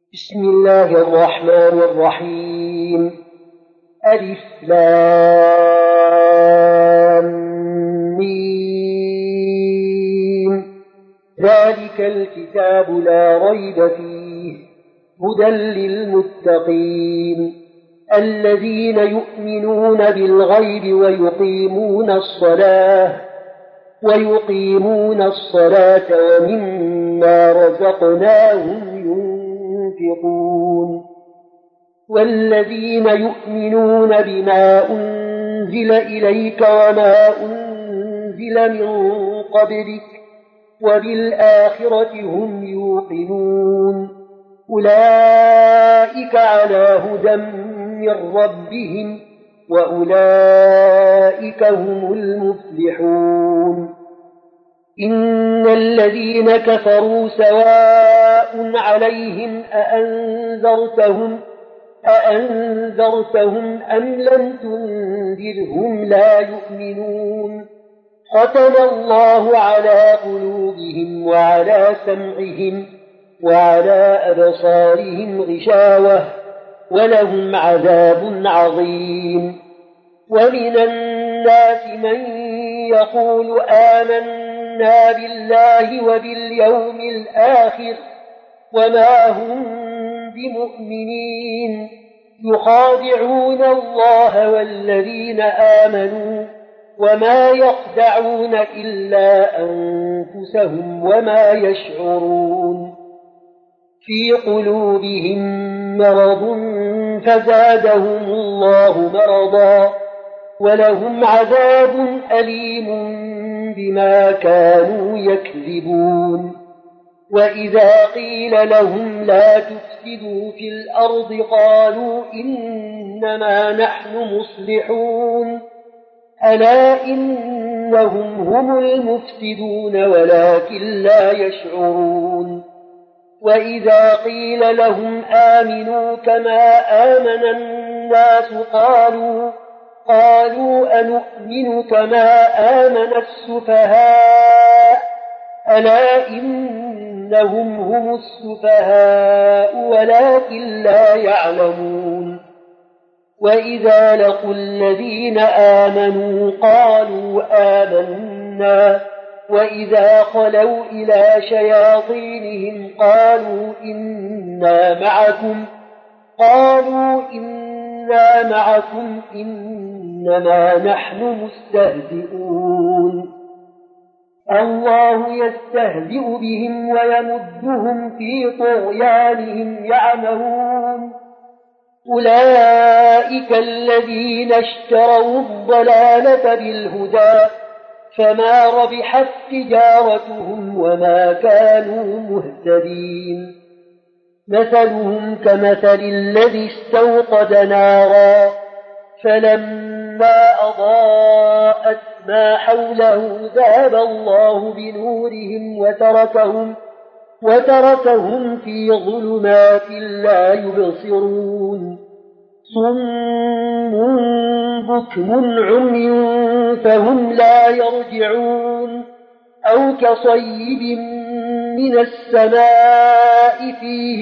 بسم الله الرحمن الرحيم. ألف لام ميم. ذلك الكتاب لا ريب فيه هدى للمتقين الذين يؤمنون بالغيب ويقيمون الصلاة ومما رزقناهم ينفقون والذين يؤمنون بما أنزل إليك وما أنزل من قبلك وبالآخرة هم يوقنون أولئك على هدى من ربهم وأولئك هم المفلحون. إن الذين كفروا سواء عليهم أأنذرتهم أم لم تنذرهم لا يؤمنون. ختم الله على قلوبهم وعلى سمعهم وعلى أبصارهم غشاوة ولهم عذاب عظيم. ومن الناس من يقول آمنا بالله وباليوم الآخر وما هم بمؤمنين يخادعون الله والذين آمنوا وما يخدعون إلا أنفسهم وما يشعرون. في قلوبهم مرض فزادهم الله مرضا ولهم عذاب أليم بما كانوا يكذبون. وإذا قيل لهم لا تفسدوا في الأرض قالوا إنما نحن مصلحون ألا إنهم هم المفسدون ولكن لا يشعرون. وإذا قيل لهم آمنوا كما آمن الناس قالوا أنؤمن كما آمن السفهاء ألا إنهم هم السفهاء ولكن لا يعلمون. وإذا لقوا الذين آمنوا قالوا آمنا وإذا خلوا إلى شياطينهم قالوا إنا معكم إنما نحن مستهزئون. الله يستهزئ بهم ويمدهم في طغيانهم يعمهون. أولئك الذين اشتروا الضلالة بالهدى فما ربحت تجارتهم وما كانوا مهتدين. مثلهم كمثل الذي استوقد نارا فلما أضاءت ما حوله ذهب الله بنورهم وتركهم في ظلمات لا يبصرون. صم بكم عمي فهم لا يرجعون. أو كصيب من السماء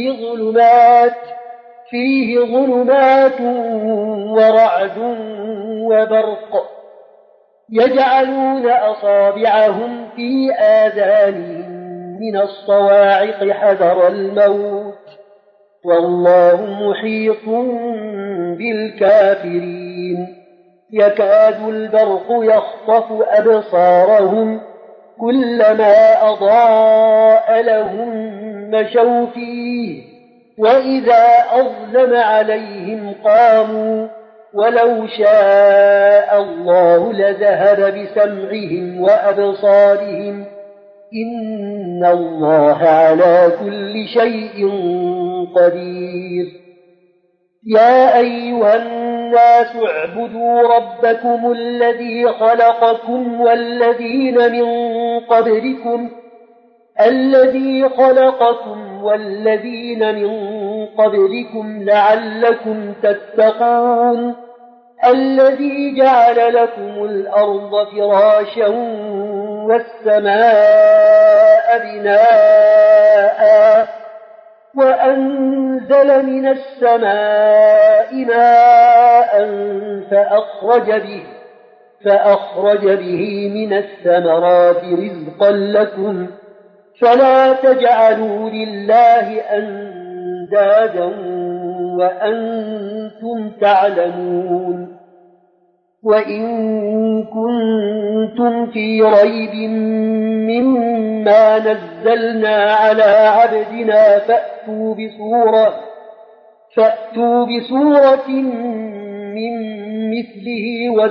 فيه ظلمات ورعد وبرق يجعلون أصابعهم في آذانهم من الصواعق حذر الموت والله محيط بالكافرين. يكاد البرق يخطف أبصارهم كلما أضاء لهم مشوا فيه وإذا أظلم عليهم قاموا ولو شاء الله لذهب بسمعهم وأبصارهم إن الله على كل شيء قدير. يا أيها الناس اعبدوا ربكم الذي خلقكم والذين من قبلكم لعلكم تتقون. الذي جعل لكم الأرض فراشا والسماء بناء وأنزل أنزل من السماء ماء فأخرج به من الثمرات رزقا لكم فلا تجعلوا لله أندادا وأنتم تعلمون وإن كنتم في ريب مما نزلنا على عبدنا فأتوا بسورة من مثله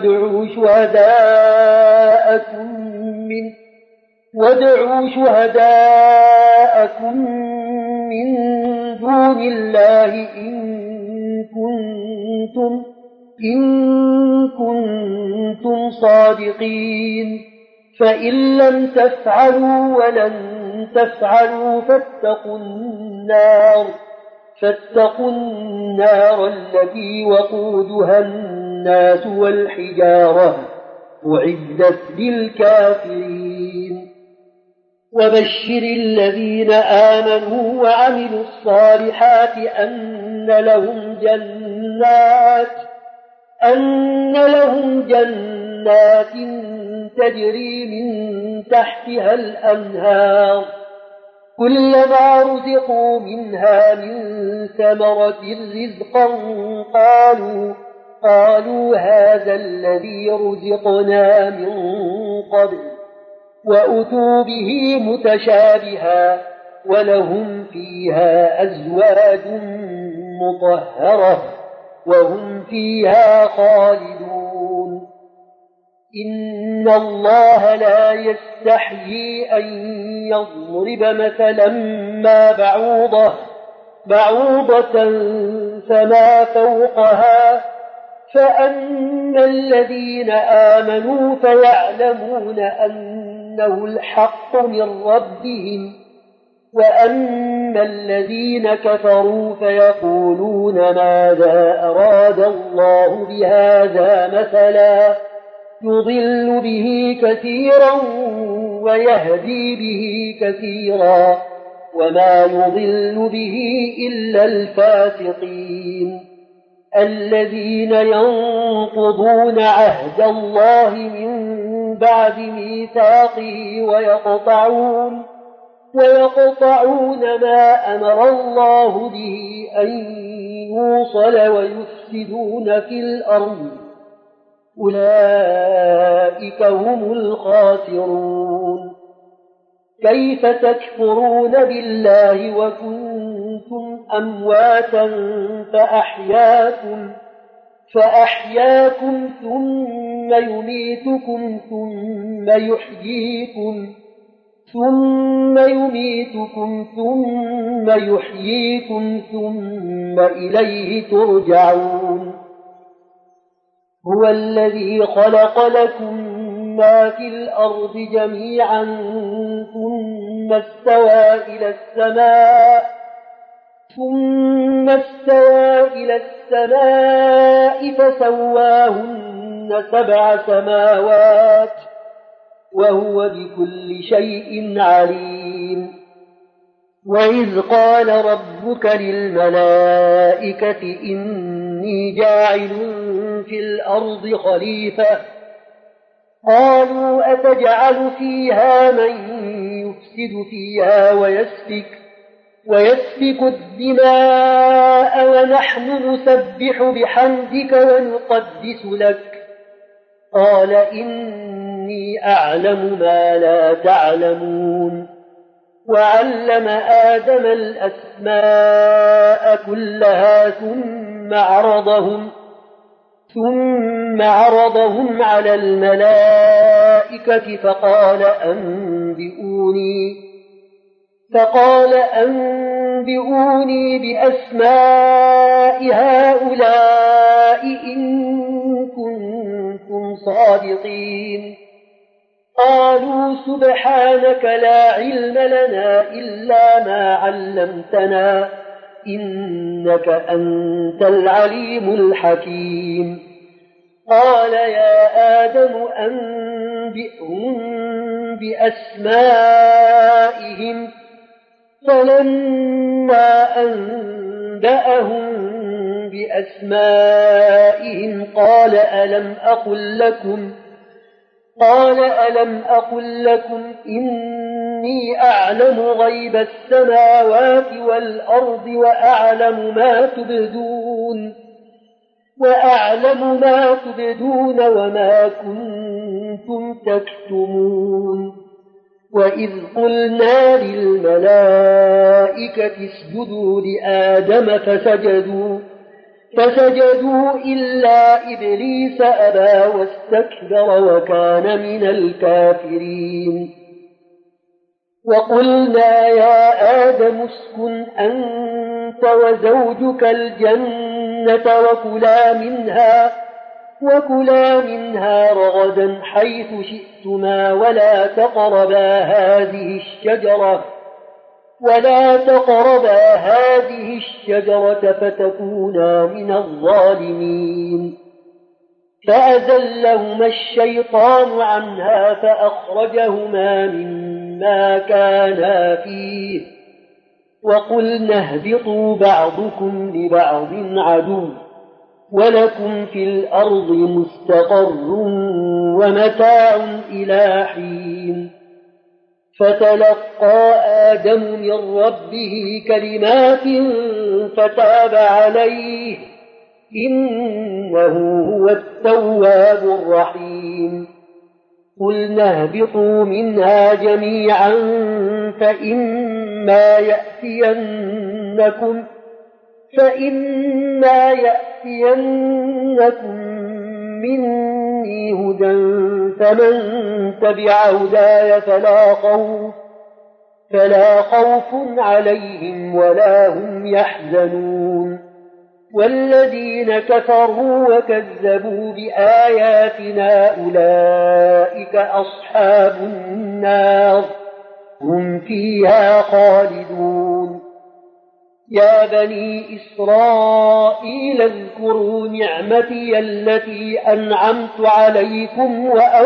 وادعوا شهداءكم من دون الله إن كنتم صادقين فإن لم تفعلوا ولن تفعلوا فاتقوا النار التي وقودها الناس والحجارة أعدت للكافرين وبشر الذين آمنوا وعملوا الصالحات أن لهم جنات تجري من تحتها الأنهار كلما رزقوا منها من ثمرة رزقا قالوا هذا الذي رزقنا من قبل وأتوا به متشابها ولهم فيها أزواج مطهرة وهم فيها خالدون إن الله لا يستحيي أن يضرب مثلا ما بعوضة فما فوقها فأما الذين آمنوا فيعلمون أنه الحق من ربهم وأما الذين كفروا فيقولون ماذا أراد الله بهذا مثلا يضل به كثيرا ويهدي به كثيرا وما يضل به إلا الفاسقين الذين ينقضون عهد الله من بعد ميثاقه ويقطعون ما أمر الله به أن يوصل ويفسدون في الأرض أولئك هم الخاسرون كيف تكفرون بالله وكنتم أمواتا فأحياكم ثم يميتكم ثم يحييكم ثم إليه ترجعون هو الذي خلق لكم ما في الأرض جميعا ثم استوى إلى السماء فسواهن 7 سماوات وهو بكل شيء عليم وإذ قال ربك للملائكة إني جاعل في الأرض خليفة قالوا أتجعل فيها من يفسد فيها ويسفك الدماء ونحن نسبح بحمدك ونقدس لك قال إني أعلم ما لا تعلمون وعلم آدم الأسماء كلها ثم عرضهم على الملائكة فقال أنبئوني بأسماء هؤلاء إن كنتم صادقين قالوا سبحانك لا علم لنا إلا ما علمتنا إنك أنت العليم الحكيم قال يا آدم أنبئهم بأسمائهم فلما أنبأهم بأسمائهم قال ألم أقل لكم إني أعلم غيب السماوات والأرض وأعلم ما تبدون وما كنتم تكتمون وإذ قلنا للملائكة اسجدوا لآدم فسجدوا إلا إبليس أبى واستكبر وكان من الكافرين وقلنا يا آدم اسكن أنت وزوجك الجنة وكلا منها رغدا حيث شئتما ولا تقربا هذه الشجرة فتكونا من الظالمين فأزلهما الشيطان عنها فأخرجهما مما كانا فيه وقلنا اهبطوا بعضكم لبعض عدو ولكم في الأرض مستقر ومتاع إلى حين فتلقى آدم من ربه كلمات فتاب عليه إنه هو التواب الرحيم قلنا اهبطوا منها جميعا فإما يأتينكم مني هدى فمن تبع هداي فلا خوف عليهم ولا هم يحزنون والذين كفروا وكذبوا بآياتنا أولئك أصحاب النار هم فيها خالدون يا بني إسرائيل اذكروا نعمتي التي أنعمت عليكم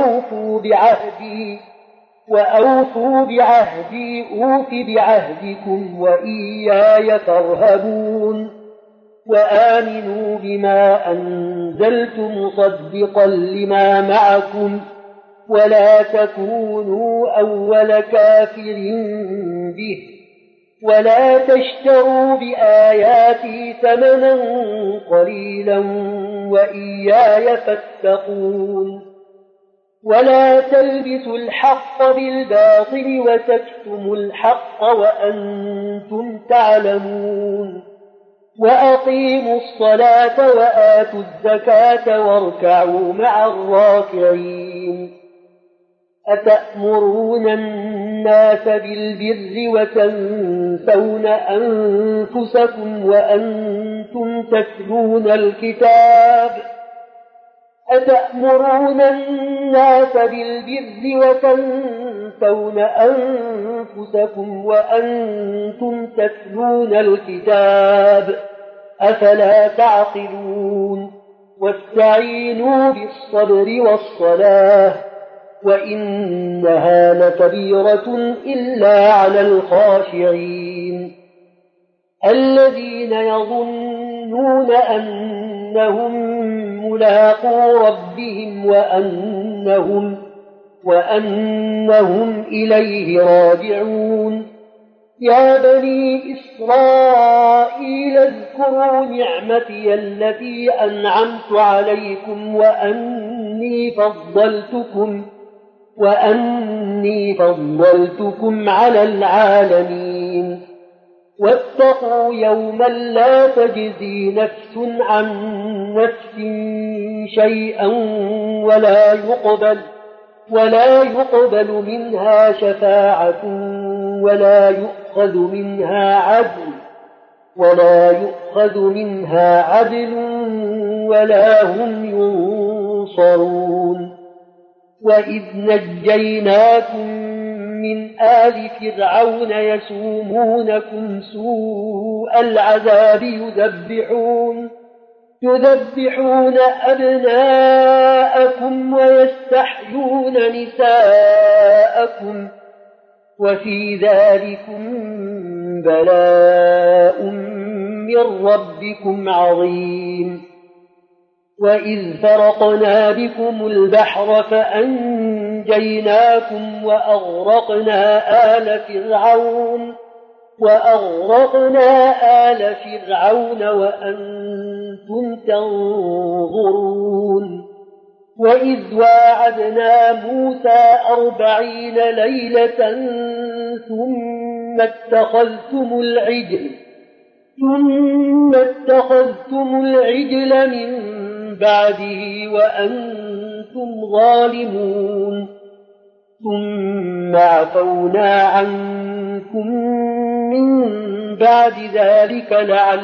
وأوفوا بعهدي أوف بعهدكم وإياي فارهبون وآمنوا بما أنزلت مصدقا لما معكم ولا تكونوا أول كافر به ولا تشتروا بآياتي ثمنا قليلا وإياي فاتقون ولا تلبسوا الحق بالباطل وتكتموا الحق وأنتم تعلمون وأقيموا الصلاة وآتوا الزكاة واركعوا مع الراكعين أتأمرون الناس بالبر وتنسون أنفسكم وأنتم تتلون الكتاب أفلا تعقلون واستعينوا بالصبر والصلاة وإنها لكبيرة إلا على الخاشعين الذين يظنون أنهم ملاقو ربهم وأنهم إليه راجعون يا بني إسرائيل اذكروا نعمتي التي أنعمت عليكم وأني فضلتكم على العالمين واتقوا يوما لا تجزي نفس عن نفس شيئا ولا يقبل منها شفاعة ولا يؤخذ منها عدل ولا هم ينصرون وإذ نجيناكم من آل فرعون يسومونكم سوء العذاب يذبحون أبناءكم ويستحيون نساءكم وفي ذلكم بلاء من ربكم عظيم. وإذ فرقنا بكم البحر فأنجيناكم وأغرقنا آل فرعون وأنتم تنظرون. وإذ واعدنا موسى 40 ليلة ثم اتخذتم العجل من بعده وأنتم ظالمون. ثم عفونا عنكم من بعد ذلك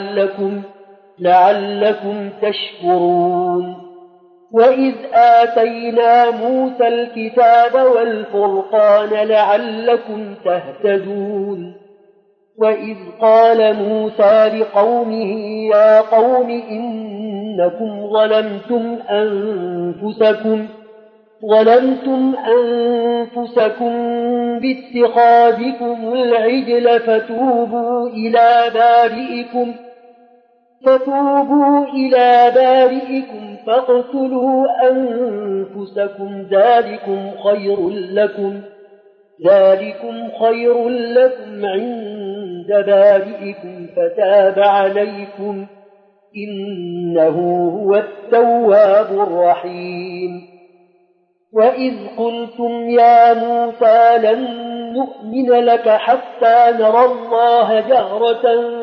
لعلكم تشكرون. وإذ آتينا موسى الكتاب والفرقان لعلكم تهتدون. وإذ قال موسى لقومه يا قوم إنكم ظلمتم أنفسكم باتخاذكم العجل فتوبوا إلى بارئكم فاقتلوا أنفسكم ذلكم خير لكم عند بارئكم فتاب عليكم إنه هو التواب الرحيم. وإذ قلتم يا موسى لن نؤمن لك حتى نرى الله جهرة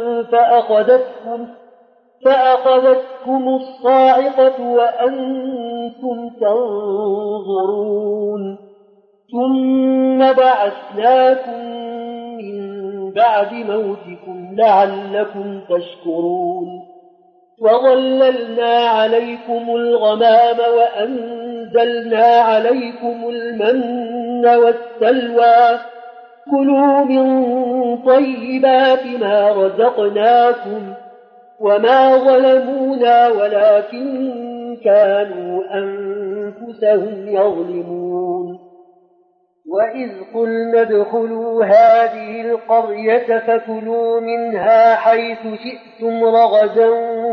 فأخذتكم الصاعقة وأنتم تنظرون. ثم بعثناكم من بعد موتكم لعلكم تشكرون. وظللنا عليكم الغمام وأنزلنا عليكم المن والسلوى كلوا من طيبات ما رزقناكم وما ظلمونا ولكن كانوا أنفسهم يظلمون. وإذ قلنا ادخلوا هذه القرية فكلوا منها حيث شئتم رغدا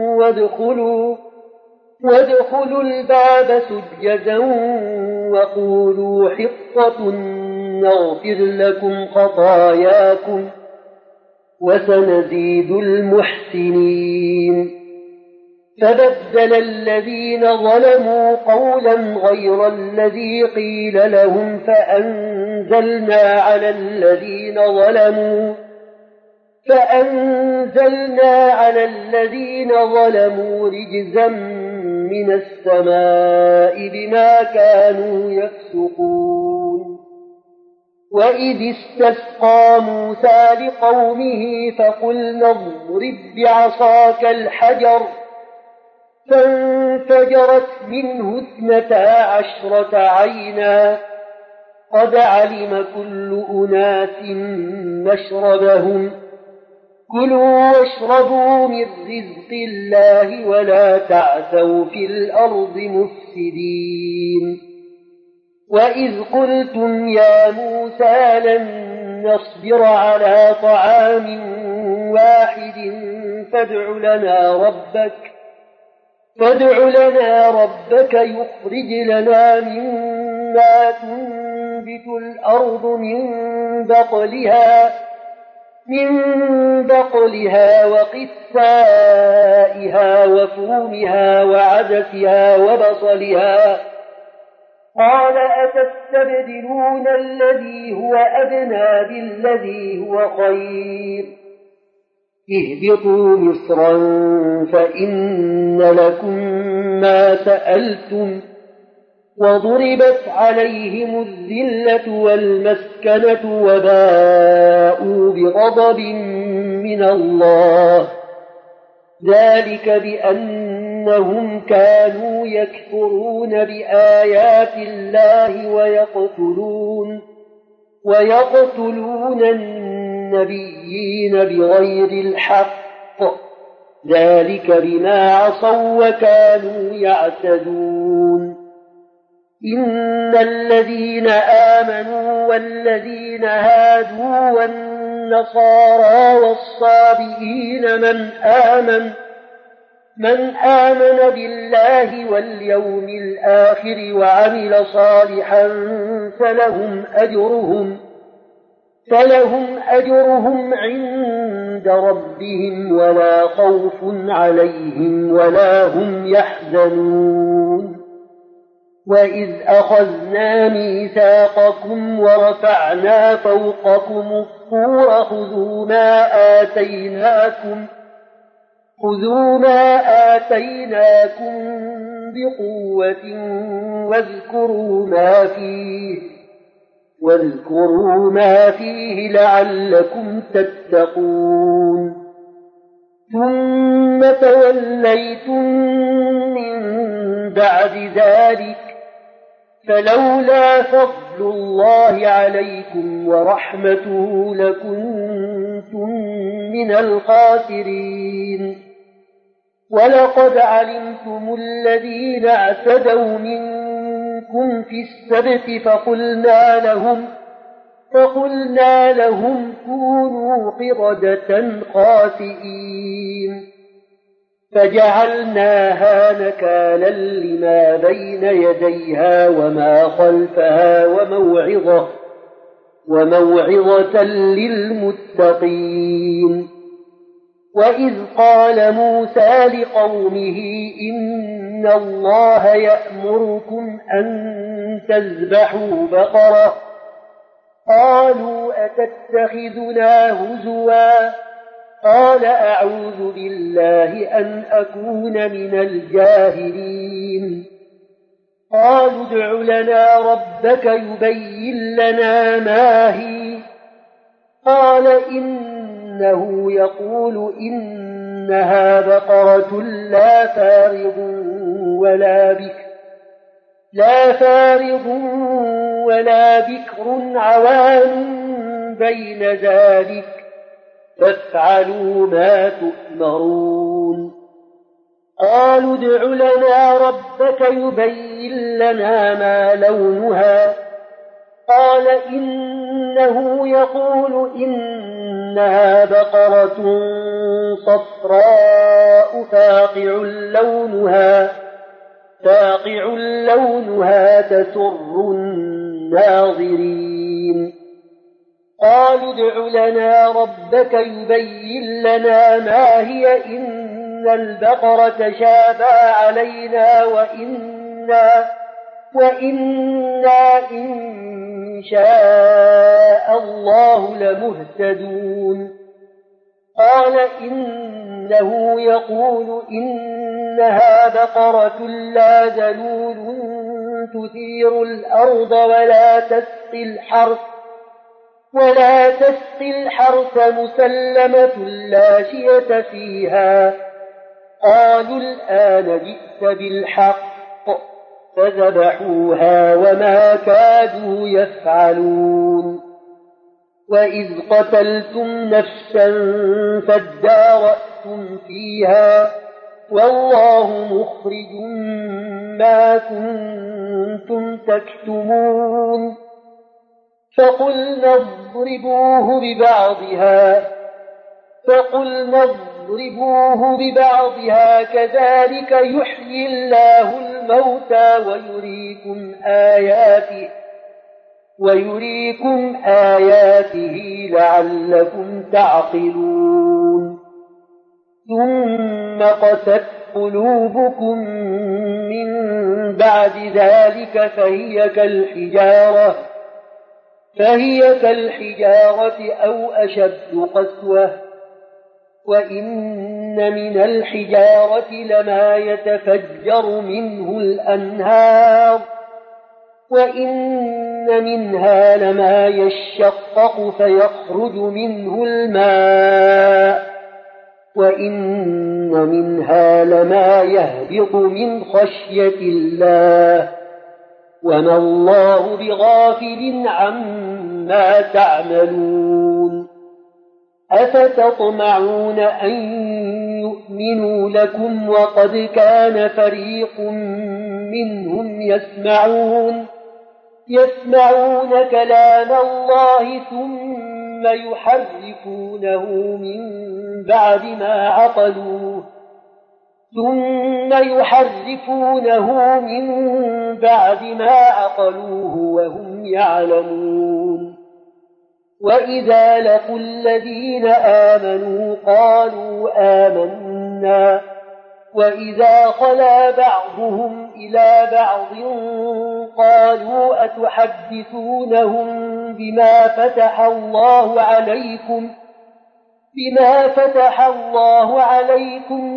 وادخلوا الباب سجدا وقولوا حطة نغفر لكم خطاياكم وسنزيد المحسنين. فبدل الذين ظلموا قولا غير الذي قيل لهم فأنزلنا على الذين ظلموا رجزا من السماء بما كانوا يفسقون. وإذ استسقى موسى لقومه فقلنا اضرب بعصاك الحجر فانفجرت منه 12 عينا قد علم كل أناس مشربهم كلوا واشربوا من رزق الله ولا تعثوا في الأرض مفسدين. وإذ قلتم يا موسى لن نصبر على طعام واحد فادع لنا ربك يخرج لنا مما تنبت الأرض من بقلها وقثائها وفومها وعدسها وبصلها قال أتستبدلون الذي هو أدنى بالذي هو خير اهبطوا مصرا فإن لكم ما سألتم وضربت عليهم الذلة والمسكنة وباءوا بغضب من الله ذلك بأنهم كانوا يكفرون بآيات الله ويقتلون النبيين بغير الحق ذلك بما عصوا وكانوا يعتدون. إن الذين آمنوا والذين هادوا والنصارى والصابئين من آمن بالله واليوم الآخر وعمل صالحا فلهم أجرهم عند ربهم ولا خوف عليهم ولا هم يحزنون. وإذ أخذنا ميثاقكم ورفعنا فوقكم الطور خذوا ما آتيناكم بقوة واذكروا ما فيه لعلكم تتقون. ثم توليتم من بعد ذلك فلولا فضل الله عليكم ورحمته لكنتم من الخاسرين. ولقد علمتم الذين اعتدوا منكم في السبت فقلنا لهم كونوا قردة خاسئين فجعلناها نكالا لما بين يديها وما خلفها وموعظة للمتقين. وإذ قال موسى لقومه إن الله يأمركم أن تذبحوا بقرة قالوا أتتخذنا هزوا قال أعوذ بالله أن أكون من الجاهلين. قالوا ادع لنا ربك يبين لنا ما هي قال إنه يقول إنها بقرة لا فارض ولا بكر عوان بين ذلك فافعلوا ما تؤمرون. قالوا ادع لنا ربك يبين لنا ما لونها قال إنه يقول إنها بقرة صفراء فاقع لونها تسر الناظرين. قالوا ادع لنا ربك يبين لنا ما هي إن البقرة شابه علينا وإنا إن شاء الله لمهتدون. قال إنه يقول إنها بقرة لا ذلول تثير الأرض ولا تسقي الحرث مسلمة لا شية فيها. قالوا الآن جئت بالحق فذبحوها وما كادوا يفعلون. وإذ قتلتم نفسا فادارأتم فيها والله مخرج ما كنتم تكتمون. فقلنا اضربوه ببعضها كذلك يحيي الله الموتى ويريكم آياته لعلكم تعقلون. ثم قست قلوبكم من بعد ذلك فهي كالحجارة أو أشد قسوة. وإن من الحجارة لما يتفجر منه الأنهار وإن منها لما يشقق فيخرج منه الماء وإن منها لما يهبط من خشية الله وما الله بغافل عما تعملون. أفتطمعون أن يؤمنوا لكم وقد كان فريق منهم يسمعون كلام الله ثم ثم يحرفونه من بعد ما عقلوه وهم يعلمون. وإذا لقوا الذين آمنوا قالوا آمنا، وإذا خلا بعضهم إلى بعض قالوا أتحدثونهم بما فتح الله عليكم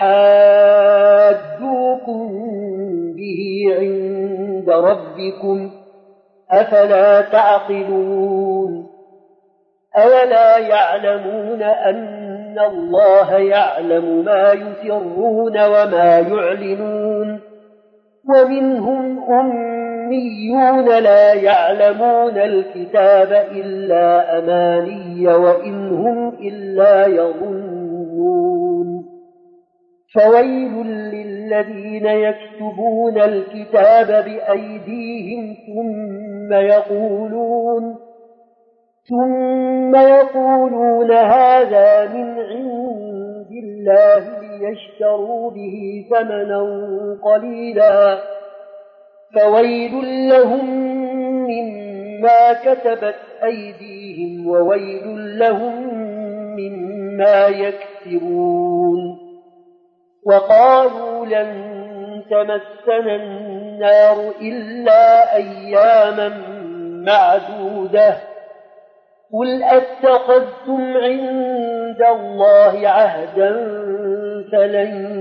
ليحاجوكم به عند ربكم، أفلا تعقلون؟ أولا يعلمون أن الله يعلم ما يسرون وما يعلنون؟ ومنهم أميون لا يعلمون الكتاب إلا أماني وإن هم إلا يظنون. فويل للذين يكتبون الكتاب بأيديهم ثم يقولون هذا من عند الله ليشتروا به ثمنا قليلا، فويل لهم مما كتبت أيديهم وويل لهم مما يكسبون. وقالوا لن تمسنا النار إلا أياما معدودة، قل أتخذتم عند الله عهدا فلن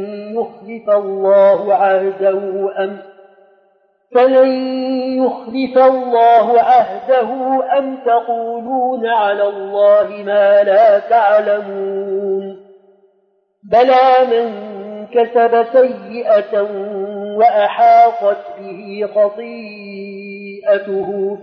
يخلف الله عهده أم تقولون على الله ما لا تعلمون؟ بلى من كسب سيئة وأحاطت به خطيئته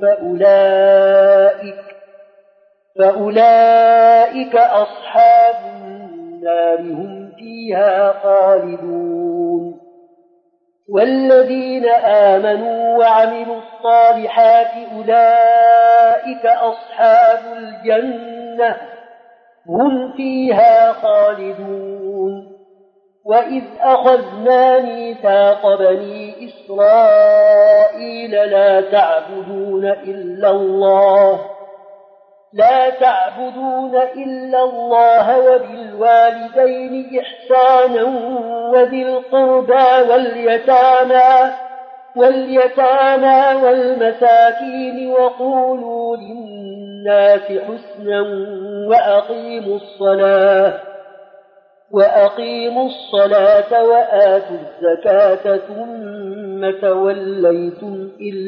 فأولئك أصحاب النار هم فيها خالدون. والذين آمنوا وعملوا الصالحات أولئك أصحاب الجنة هم فيها خالدون. وإذ أخذنا ميثاق بني إسرائيل لا تعبدون إلا الله وبالوالدين إحسانا وذي القربى واليتامى والمساكين وقولوا للناس حسنا وأقيموا الصلاة وآتوا الزكاة ثم توليتم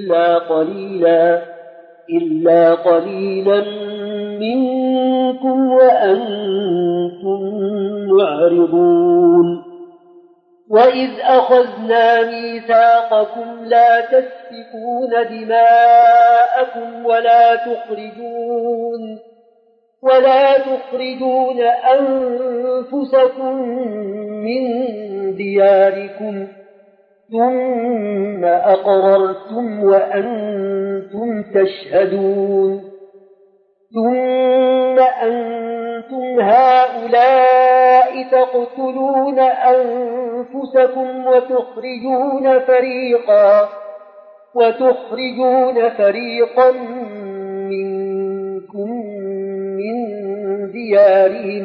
إلا قليلا منكم وأنتم معرضون. وإذ أخذنا ميثاقكم لا تسفكون دماءكم ولا تخرجون أنفسكم من دياركم ثم أقررتم وأنتم تشهدون. ثم أنتم هؤلاء تقتلون أنفسكم وتخرجون فريقا منكم من ديارهم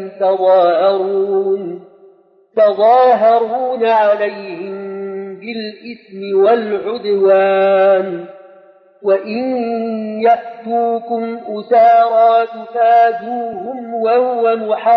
تظاهرون عليهم بالإثم والعدوان، وإن يأتوكم أسارى تفادوهم وهو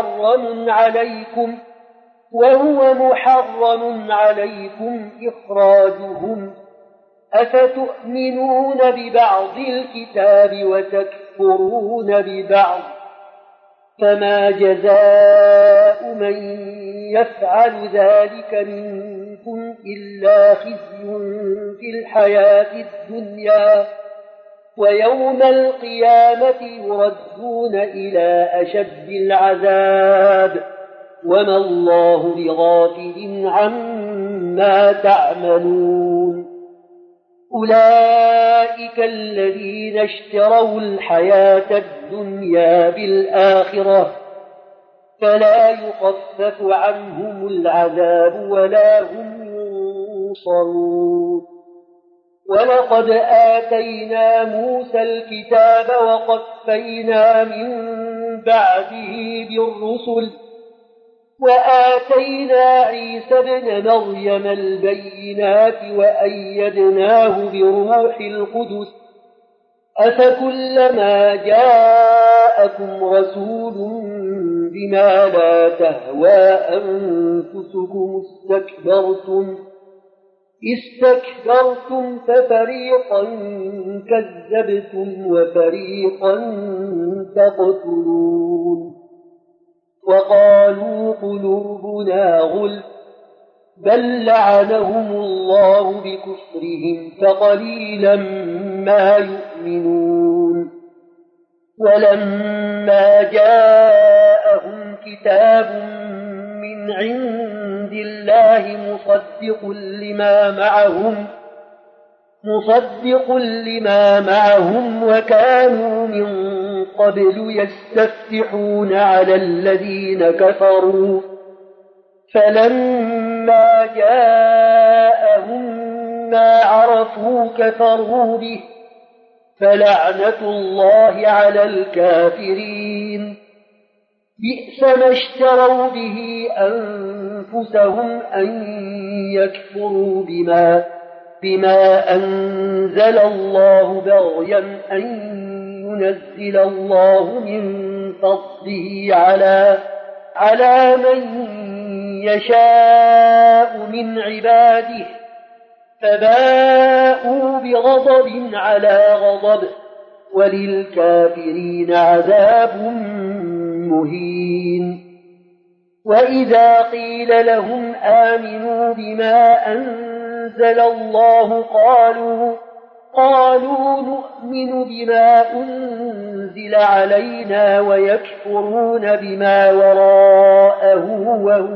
محرم عليكم إخراجهم، أفتؤمنون ببعض الكتاب وتكفرون ببعض؟ فما جزاء من يفعل ذلك منكم إلا خزي في الحياة الدنيا، ويوم القيامة يردون إلى أشد العذاب، وما الله بغافل عما تعملون. أولئك الذين اشتروا الحياة الدنيا الدنيا بالآخرة فلا يخفف عنهم العذاب ولا هم ينصرون. ولقد آتينا موسى الكتاب وقفينا من بعده بالرسل وآتينا عيسى ابن مريم البينات وأيدناه بروح القدس أفكلما جاءكم رسول بما لا تهوى أنفسكم استكبرتم ففريقا كذبتم وفريقا تقتلون. وقالوا قلوبنا غلف بل لعنهم الله بكفرهم فقليلا ما يؤمنون. ولما جاءهم كتاب من عند الله مصدق لما معهم وكانوا من قبل يستفتحون على الذين كفروا فلما جاءهم ما عرفوا كفروا به فلعنة الله على الكافرين. بئس ما اشتروا به أنفسهم أن يكفروا بما أنزل الله بغيا أن ينزل الله من فضله على من يشاء من عباده فباءوا بغضب على غضب وللكافرين عذاب مهين. وإذا قيل لهم آمنوا بما أنزل الله قالوا نؤمن بما أنزل علينا ويكفرون بما وراءه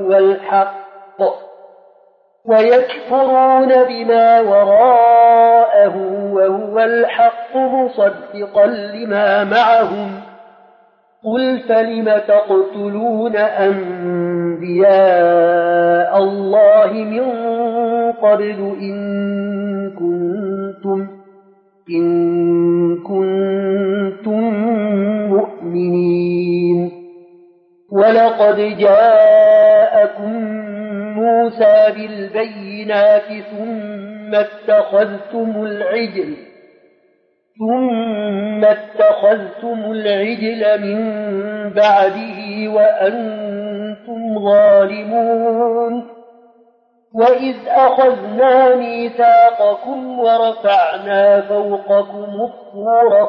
وهو الحق مصدقا لما معهم. قل فلم تقتلون أنبياء الله من قبل إن كنتم مؤمنين. ولقد جاءكم موسى بالبينات ثم اتخذتم العجل من بعده وأنتم ظالمون. وإذ أخذنا ميثاقكم ورفعنا فوقكم الطور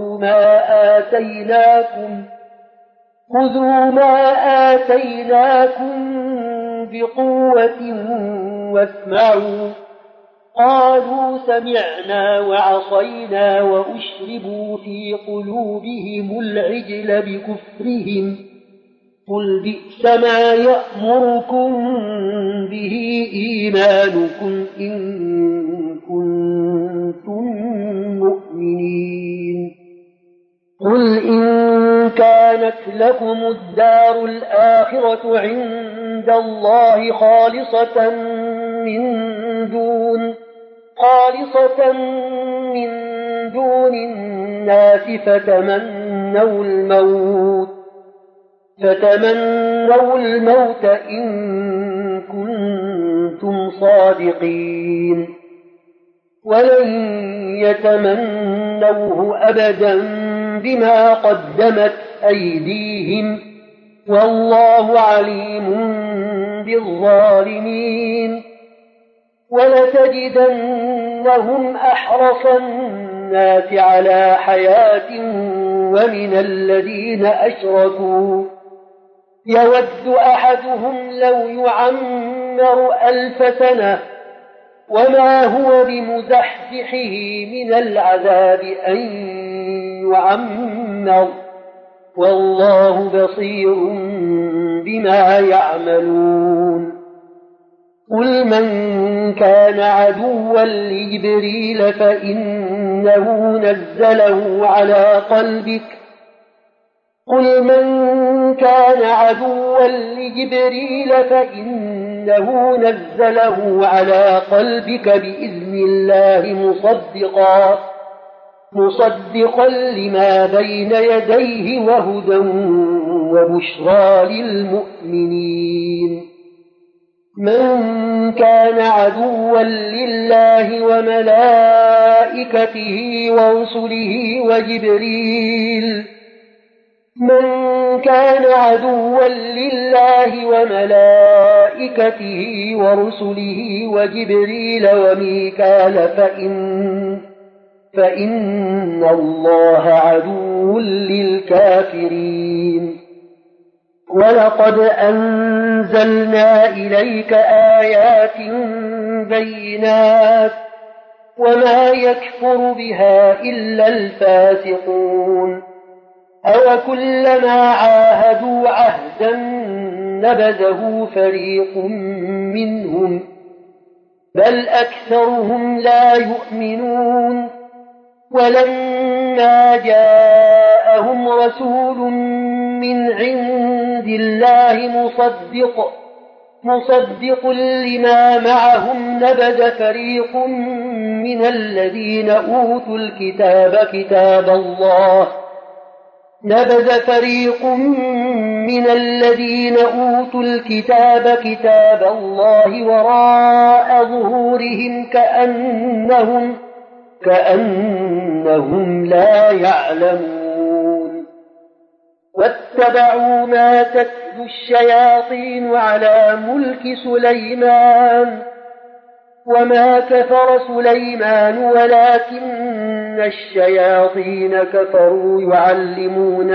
خذوا ما آتيناكم بقوة واسمعوا. قالوا سمعنا وعصينا وأشربوا في قلوبهم العجل بكفرهم. قل بئس ما يأمركم به إيمانكم إن كنتم مؤمنين. قل إن كانت لكم الدار الآخرة عند الله خالصة من دون الناس فتمنوا الموت إن كنتم صادقين. ولن يتمنوه أبدا بما قدمت أيديهم والله عليم بالظالمين. ولتجدنهم أحرص الناس على حياة ومن الذين أشركوا يود أحدهم لو يعمر 1000 سنة وما هو بمزحزحه من العذاب أن يعمر والله بصير بما يعملون. قل من كان عدوا لجبريل فإنه نزله على قل من كان عدوا لجبريل فإنه نزله على قلبك بإذن الله مصدقا لما بين يديه وهدى وبشرى للمؤمنين من كان عدوا لله وملائكته ورسله وجبريل وميكال فإن الله عدو للكافرين ولقد أنزلنا إليك آيات بينات وما يكفر بها إلا الفاسقون أوكلما عاهدوا عهدا نبذه فريق منهم بل أكثرهم لا يؤمنون ولما جاءهم رسول من عند الله مصدق لما معهم نبذ فريق من الذين أوتوا الكتاب كتاب الله وراء ظهورهم كأنهم لا يعلمون واتبعوا ما تتلو الشياطين على ملك سليمان وما كفر سليمان ولكن الشياطين كفروا يعلمون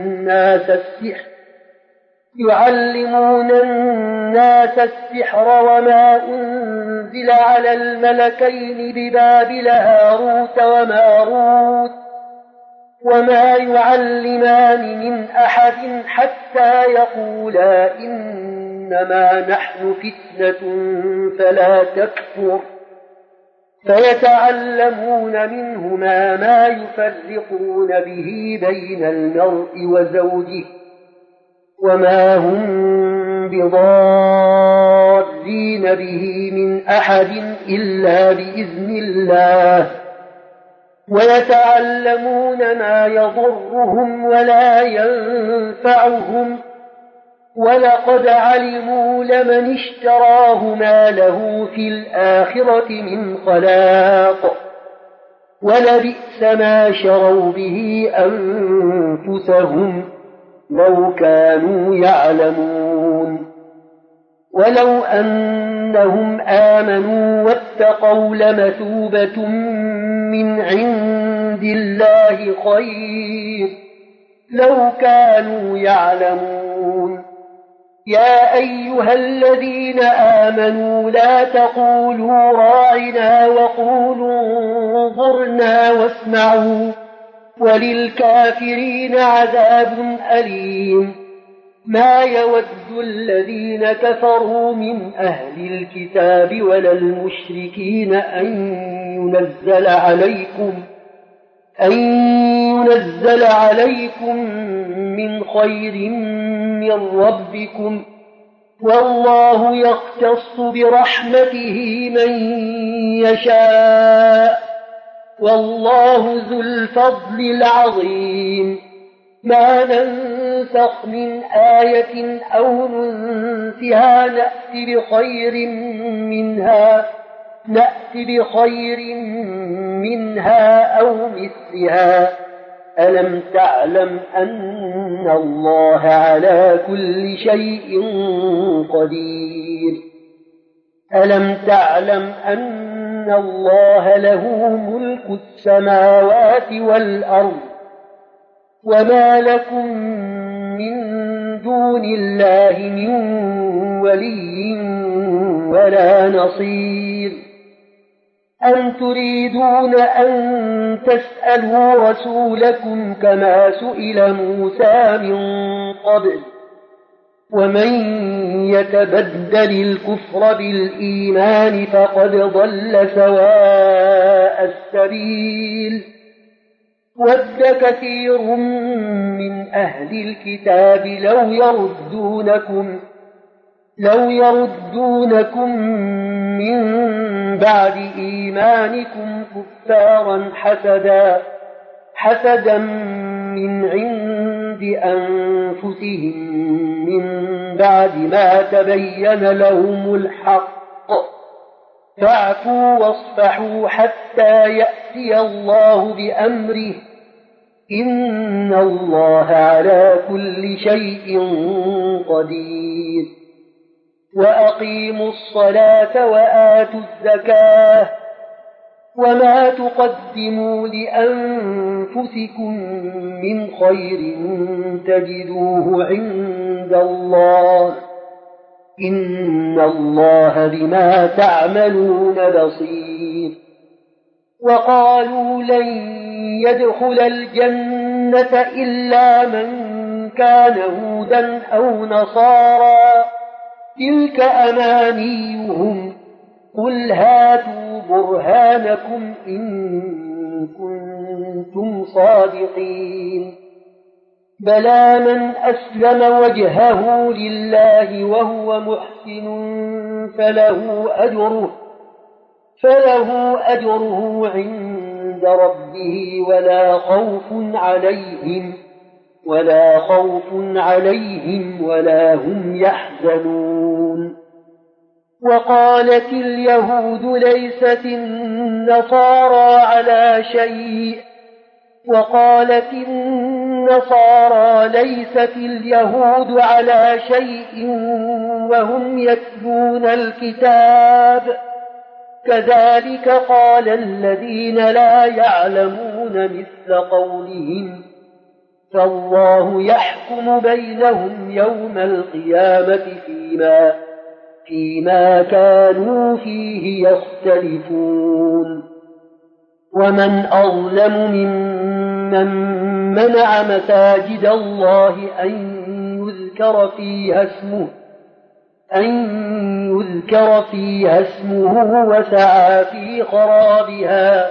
الناس السحر وما أنزل على الملكين ببابل هاروت وماروت وما يعلمان من أحد حتى يقولا إنما نحن فتنة فلا تكفر فيتعلمون منهما ما يفرقون به بين المرء وزوجه وما هم بضارين به من أحد إلا بإذن الله ويتعلمون ما يضرهم ولا ينفعهم ولقد علموا لمن اشتراه ما له في الآخرة من خلاق ولبئس ما شروا به أنفسهم لو كانوا يعلمون ولو أنهم آمنوا واتقوا لمثوبة من عند الله خير لو كانوا يعلمون يا أيها الذين آمنوا لا تقولوا راعنا وقولوا انظرنا واسمعوا وللكافرين عذاب أليم ما يود الذين كفروا من أهل الكتاب ولا المشركين أن ينزل عليكم من خير من ربكم والله يختص برحمته من يشاء والله ذو الفضل العظيم ما ننسخ من آية أو ننسها نأتي بخير منها أو مثلها ألم تعلم أن الله على كل شيء قدير ألم تعلم أن الله له ملك السماوات والأرض وما لكم من دون الله من ولي ولا نصير أم تريدون أن تسألوا رسولكم كما سئل موسى من قبل ومن يتبدل الكفر بالإيمان فقد ضل سواء السبيل وَدَّ كَثِيرٌ مِّنْ أَهْلِ الْكِتَابِ لَوْ يَرُدُّونَكُم مِّن بَعْدِ إِيمَانِكُمْ كُفَّارًا حَسَدًا مِّنْ عِندِ أَنفُسِهِم مِّن بَعْدِ مَا تَبَيَّنَ لَهُمُ الْحَقُّ فَاعْفُوا وَاصْفَحُوا حَتَّى يَأْتِيَ اللَّهُ بِأَمْرِهِ إِنَّ اللَّهَ عَلَى كُلِّ شَيْءٍ قَدِيرٌ وَأَقِيمُوا الصَّلَاةَ وَآتُوا الزَّكَاةَ وَمَا تُقَدِّمُوا لِأَنفُسِكُم مِّنْ خَيْرٍ تَجِدُوهُ عِندَ اللَّهِ إِنَّ اللَّهَ بِمَا تَعْمَلُونَ بَصِيرٌ وَقَالُوا لَن يَدْخُلَ الْجَنَّةَ إِلَّا مَن كَانَ هُودًا أَوْ نَصَارَىٰ تِلْكَ أَمَانِيُّهُمْ قُلْ هَاتُوا بُرْهَانَكُمْ إِن كُنتُمْ صَادِقِينَ بَلَىٰ مَنْ أَسْلَمَ وَجْهَهُ لِلَّهِ وَهُوَ مُحْسِنٌ فَلَهُ أَجْرُهُ عِندَ رَبِّهِ ولا خوف عليهم ولا هم يحزنون وقالت اليهود ليست النصارى على شيء وهم يتلون الكتاب كذلك قال الذين لا يعلمون مثل قولهم فالله يحكم بينهم يوم القيامة فيما كانوا فيه يختلفون ومن أظلم ممن منع مساجد الله أن يذكر فيها اسمه وسعى في خرابها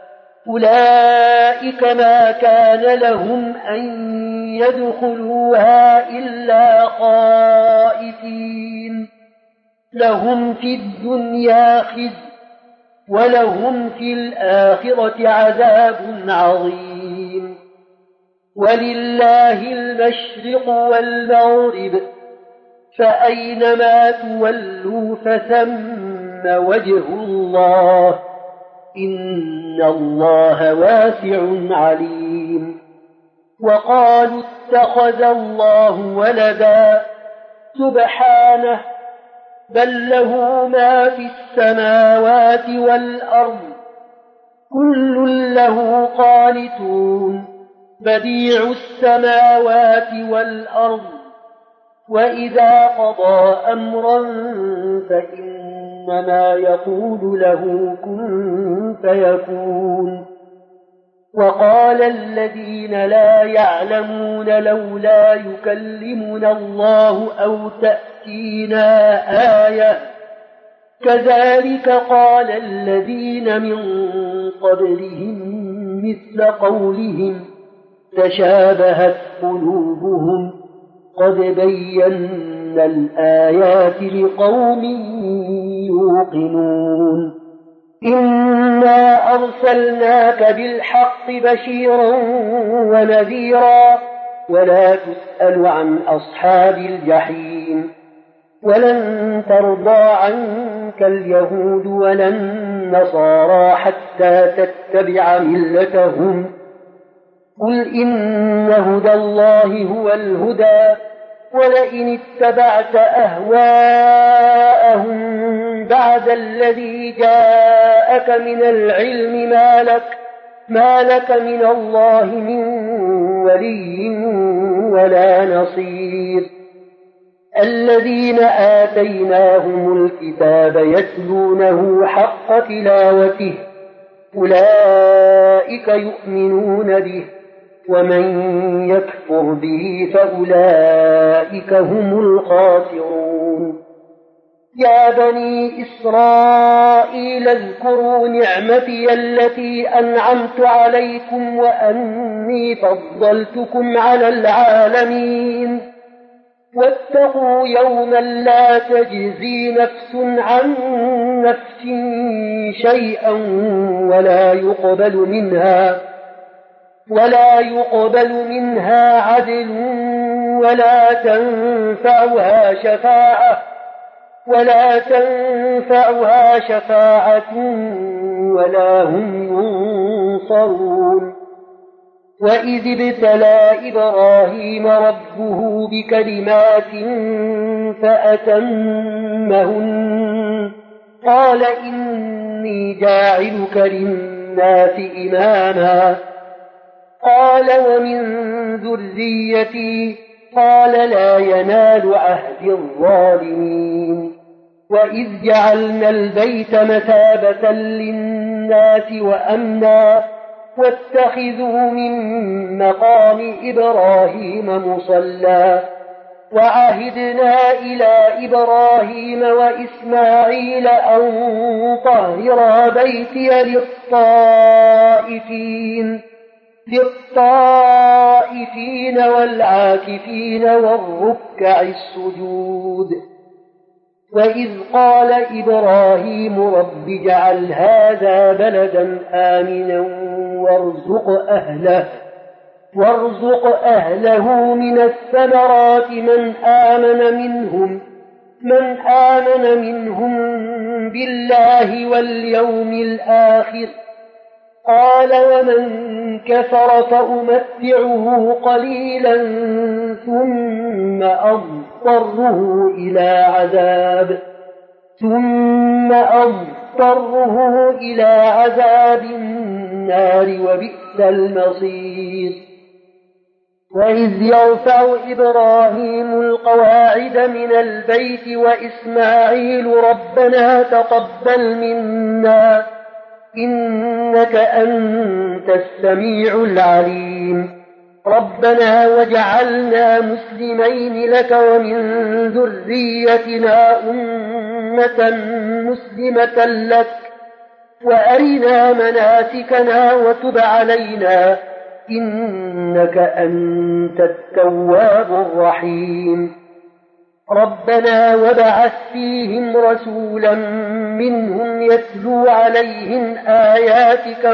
أولئك ما كان لهم أن يدخلوها إلا خائفين لهم في الدنيا خزي ولهم في الآخرة عذاب عظيم ولله المشرق والمغرب فأينما تولوا فثم وجه الله إن الله واسع عليم وقالوا اتخذ الله ولدا سبحانه بل له ما في السماوات والأرض كل له قانتون بديع السماوات والأرض وإذا قضى أمرا فإنما يقول له كن فيكون وقال الذين لا يعلمون لولا يكلمنا الله أو تأتينا آية كذلك قال الذين من قبلهم مثل قولهم تشابهت قلوبهم قد بينا الآيات لقوم يوقنون إنا أرسلناك بالحق بشيرا ونذيرا ولا تسأل عن أصحاب الجحيم ولن ترضى عنك اليهود ولا النصارى حتى تتبع ملتهم قل إن هدى الله هو الهدى ولئن اتبعت أهواءهم بعد الذي جاءك من العلم ما لك من الله من ولي ولا نصير الذين آتيناهم الكتاب يتلونه حق تلاوته أولئك يؤمنون به ومن يكفر به فأولئك هم الخاسرون يا بني إسرائيل اذكروا نعمتي التي أنعمت عليكم وأني فضلتكم على العالمين واتقوا يوما لا تجزي نفس عن نفس شيئا ولا يقبل منها عدل ولا تنفعها شفاعة ولا هم ينصرون وإذ ابتلى إبراهيم ربه بكلمات فأتمهن قال إني جاعلك للناس إماما قال ومن ذريتي قال لا ينال عهد الظالمين وإذ جعلنا البيت مثابة للناس وأمنا واتخذوا من مقام إبراهيم مصلى وعهدنا إلى إبراهيم وإسماعيل أن طهرا بيتي للطائفين والعاكفين والركع السجود وإذ قال إبراهيم رب اجعل هذا بلدا آمنا وارزق أهله من الثمرات من آمن منهم بالله واليوم الآخر قال ومن كفر فأمتعه قليلا ثم أضطره إلى عذاب النار وبئس المصير وإذ يرفع إبراهيم القواعد من البيت وإسماعيل ربنا تقبل منا إنك أنت السميع العليم ربنا وجعلنا مسلمين لك ومن ذريتنا أمة مسلمة لك وأرنا مناسكنا وتب علينا إنك أنت التواب الرحيم ربنا وابعث فيهم رسولا منهم يتلو عليهم آياتك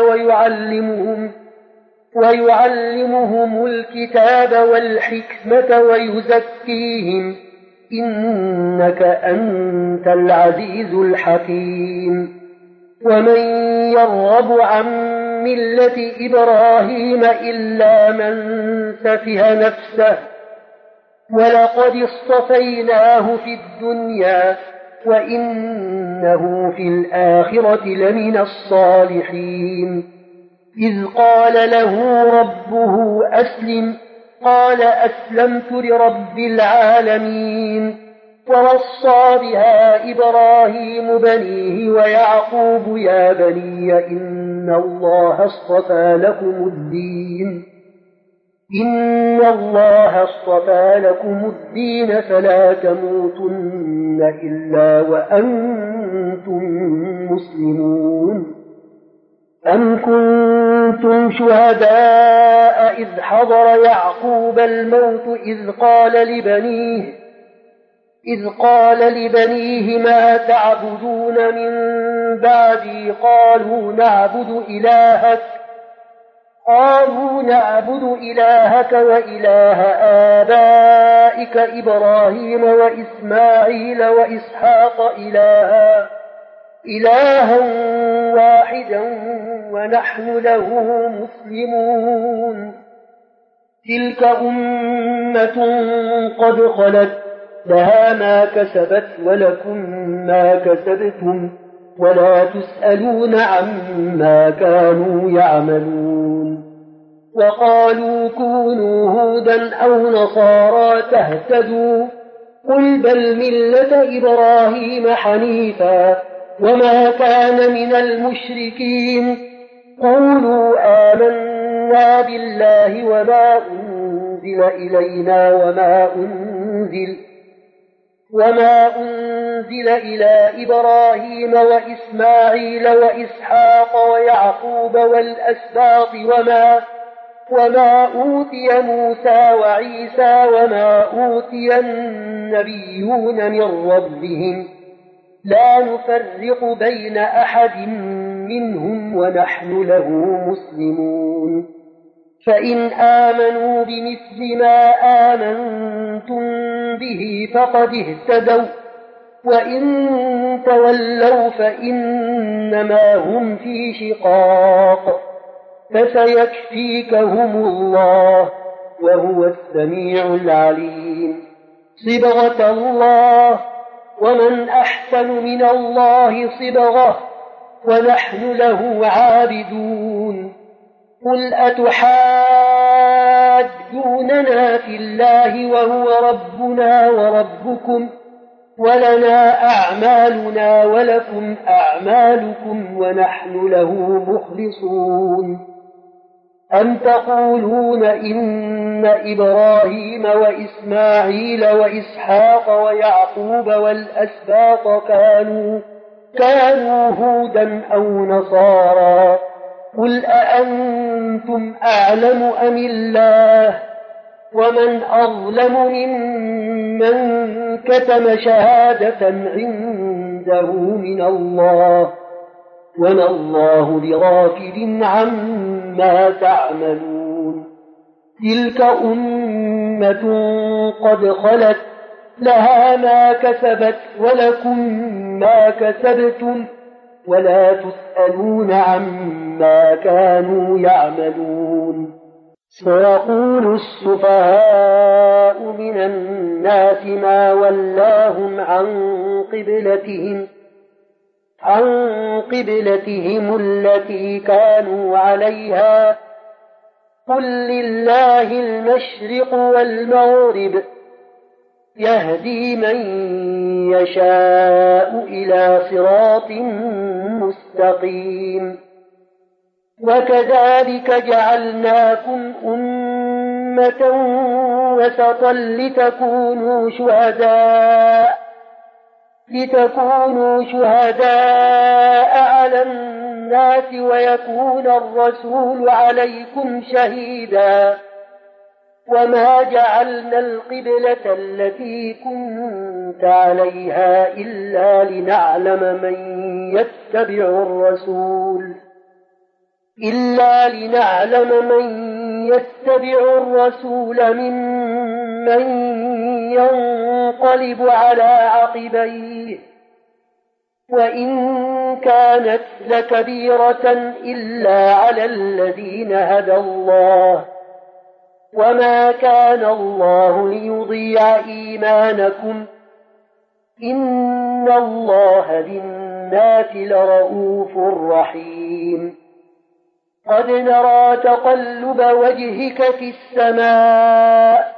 ويعلمهم الكتاب والحكمة ويزكيهم إنك أنت العزيز الحكيم ومن يرغب عن ملة إبراهيم إلا من سفه نفسه ولقد اصطفيناه في الدنيا وإنه في الآخرة لمن الصالحين إذ قال له ربه أسلم قال أسلمت لرب العالمين ووصى بها إبراهيم بنيه ويعقوب يا بني إن الله اصطفى لكم الدين فلا تموتن إلا وأنتم مسلمون أم كنتم شهداء إذ حضر يعقوب الموت إذ قال لبنيه ما تعبدون من بعدي قالوا نعبد إلهك وإله آبائك إبراهيم وإسماعيل وإسحاق إلها واحدا ونحن له مسلمون تلك أمة قد خلت لها ما كسبت ولكم ما كسبتم ولا تسألون عما كانوا يعملون وقالوا كونوا هودا أو نصارى تهتدوا قل بل ملة إبراهيم حنيفا وما كان من المشركين قولوا آمنا بالله وما أنزل إلينا وما أنزل أنزل إلى إبراهيم وإسماعيل وإسحاق ويعقوب والأسباط وما أوتي موسى وعيسى وما أوتي النبيون من ربهم لا نفرق بين أحد منهم ونحن له مسلمون فإن آمنوا بمثل ما آمنتم به فقد اهتدوا وإن تولوا فإنما هم في شقاق فسيكفيكهم الله وهو السميع العليم صبغة الله ومن أحسن من الله صبغة ونحن له عابدون قل أتحاجوننا في الله وهو ربنا وربكم ولنا أعمالنا ولكم أعمالكم ونحن له مخلصون أم تقولون إن إبراهيم وإسماعيل وإسحاق ويعقوب والأسباط كانوا هودا أو نصارى قل أأنتم أعلم أم الله ومن أظلم ممن كتم شهادة عنده من الله وما الله بغافل عما تعملون تلك أمة قد خلت لها ما كسبت ولكم ما كسبتم ولا تسألون عما كانوا يعملون سيقول السفهاء من الناس ما ولاهم عن قبلتهم التي كانوا عليها قل لله المشرق والمغرب يهدي من يشاء إلى صراط مستقيم وكذلك جعلناكم أمة وسطا لتكونوا شهداء على الناس ويكون الرسول عليكم شهيدا وما جعلنا القبلة التي كنت عليها إلا لنعلم من يتبع الرسول ممن ينقلب على عقبيه وإن كانت لكبيرة إلا على الذين هدى الله وما كان الله ليضيع إيمانكم إن الله بالناس لرءوف رحيم قد نرى تقلب وجهك في السماء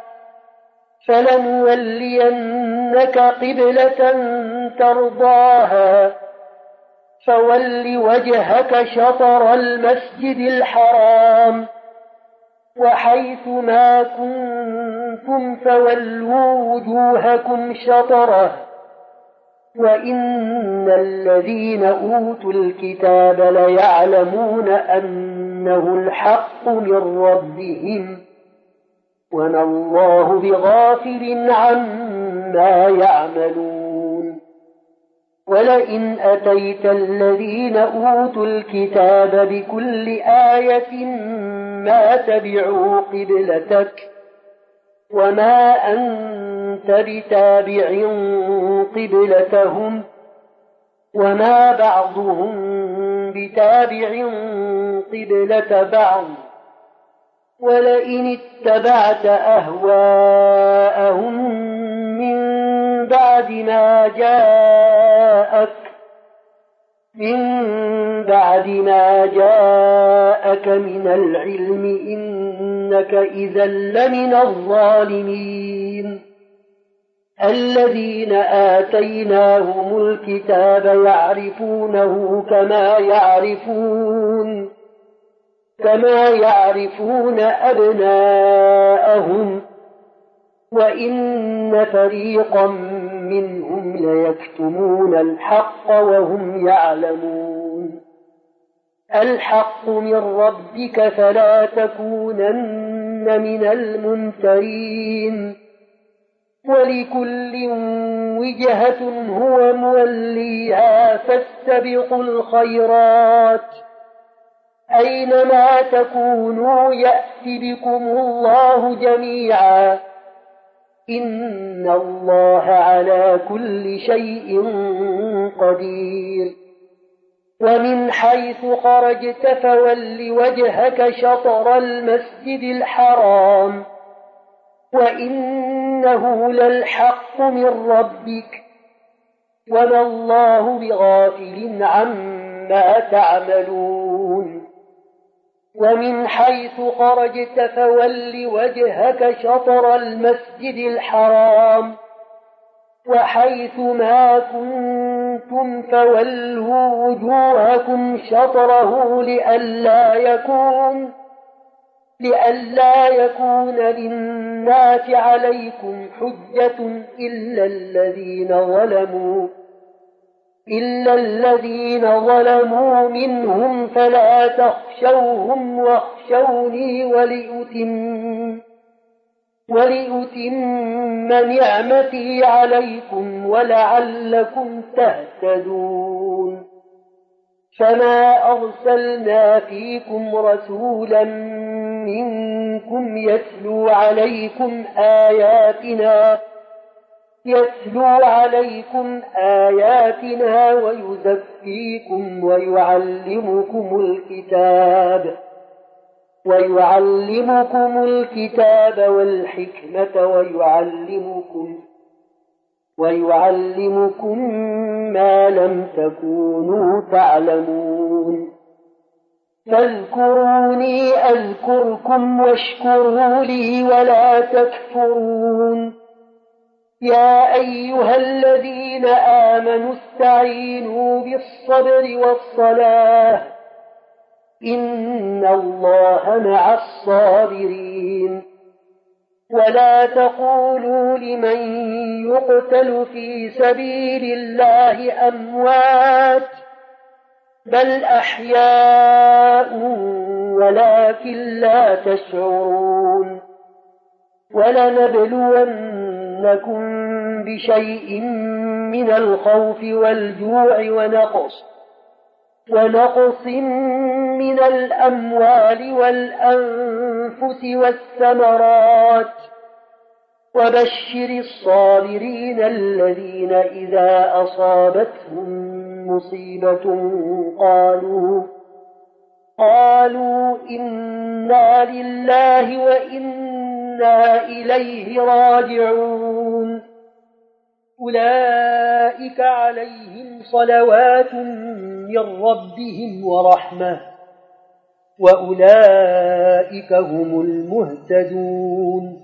فلنولينك قبلة ترضاها فول وجهك شطر المسجد الحرام وحيث ما كنتم فولوا وجوهكم شطره وإن الذين أوتوا الكتاب ليعلمون أنه الحق من ربهم وما الله بغافل عما يعملون ولئن أتيت الذين أوتوا الكتاب بكل آية ما تبعوا قبلتك وما أنت بتابع قبلتهم وما بعضهم بتابع قبلة بعض ولئن اتبعت أهواءهم من بعد ما جاءك من العلم إنك إذا لمن الظالمين الذين آتيناهم الكتاب يعرفونه كما يعرفون أبناءهم وإن فريقا منهم الذين يكتمون الحق وهم يعلمون الحق من ربك فلا تكونن من الممترين ولكل وجهة هو موليها فاستبقوا الخيرات أينما تكونوا يأت بكم الله جميعا إن الله على كل شيء قدير ومن حيث خرجت فول وجهك شطر المسجد الحرام وإنه للحق من ربك وما الله بغافل عما تعملون ومن حيث خرجت فول وجهك شطر المسجد الحرام وحيث ما كنتم فولوا وجوهكم شطره لئلا يكون للناس عليكم حجة إلا الذين ظلموا منهم فلا تخشوهم واخشوني ولأتم نعمتي عليكم ولعلكم تهتدون فما أرسلنا فيكم رسولا منكم يتلو عليكم آياتنا ويزكيكم ويعلمكم الكتاب والحكمة ويعلمكم ما لم تكونوا تعلمون فاذكروني أذكركم واشكروا لي ولا تكفرون يا أيها الذين آمنوا استعينوا بالصبر والصلاة إن الله مع الصابرين ولا تقولوا لمن يقتل في سبيل الله أموات بل أحياء ولكن لا تشعرون ولنبلونكم بشيء من الخوف والجوع ونقص من الأموال والأنفس والثمرات وبشر الصابرين الذين إذا أصابتهم مصيبة قالوا إنا لله وإنا إليه راجعون أولئك عليهم صلوات من ربهم ورحمة وأولئك هم المهتدون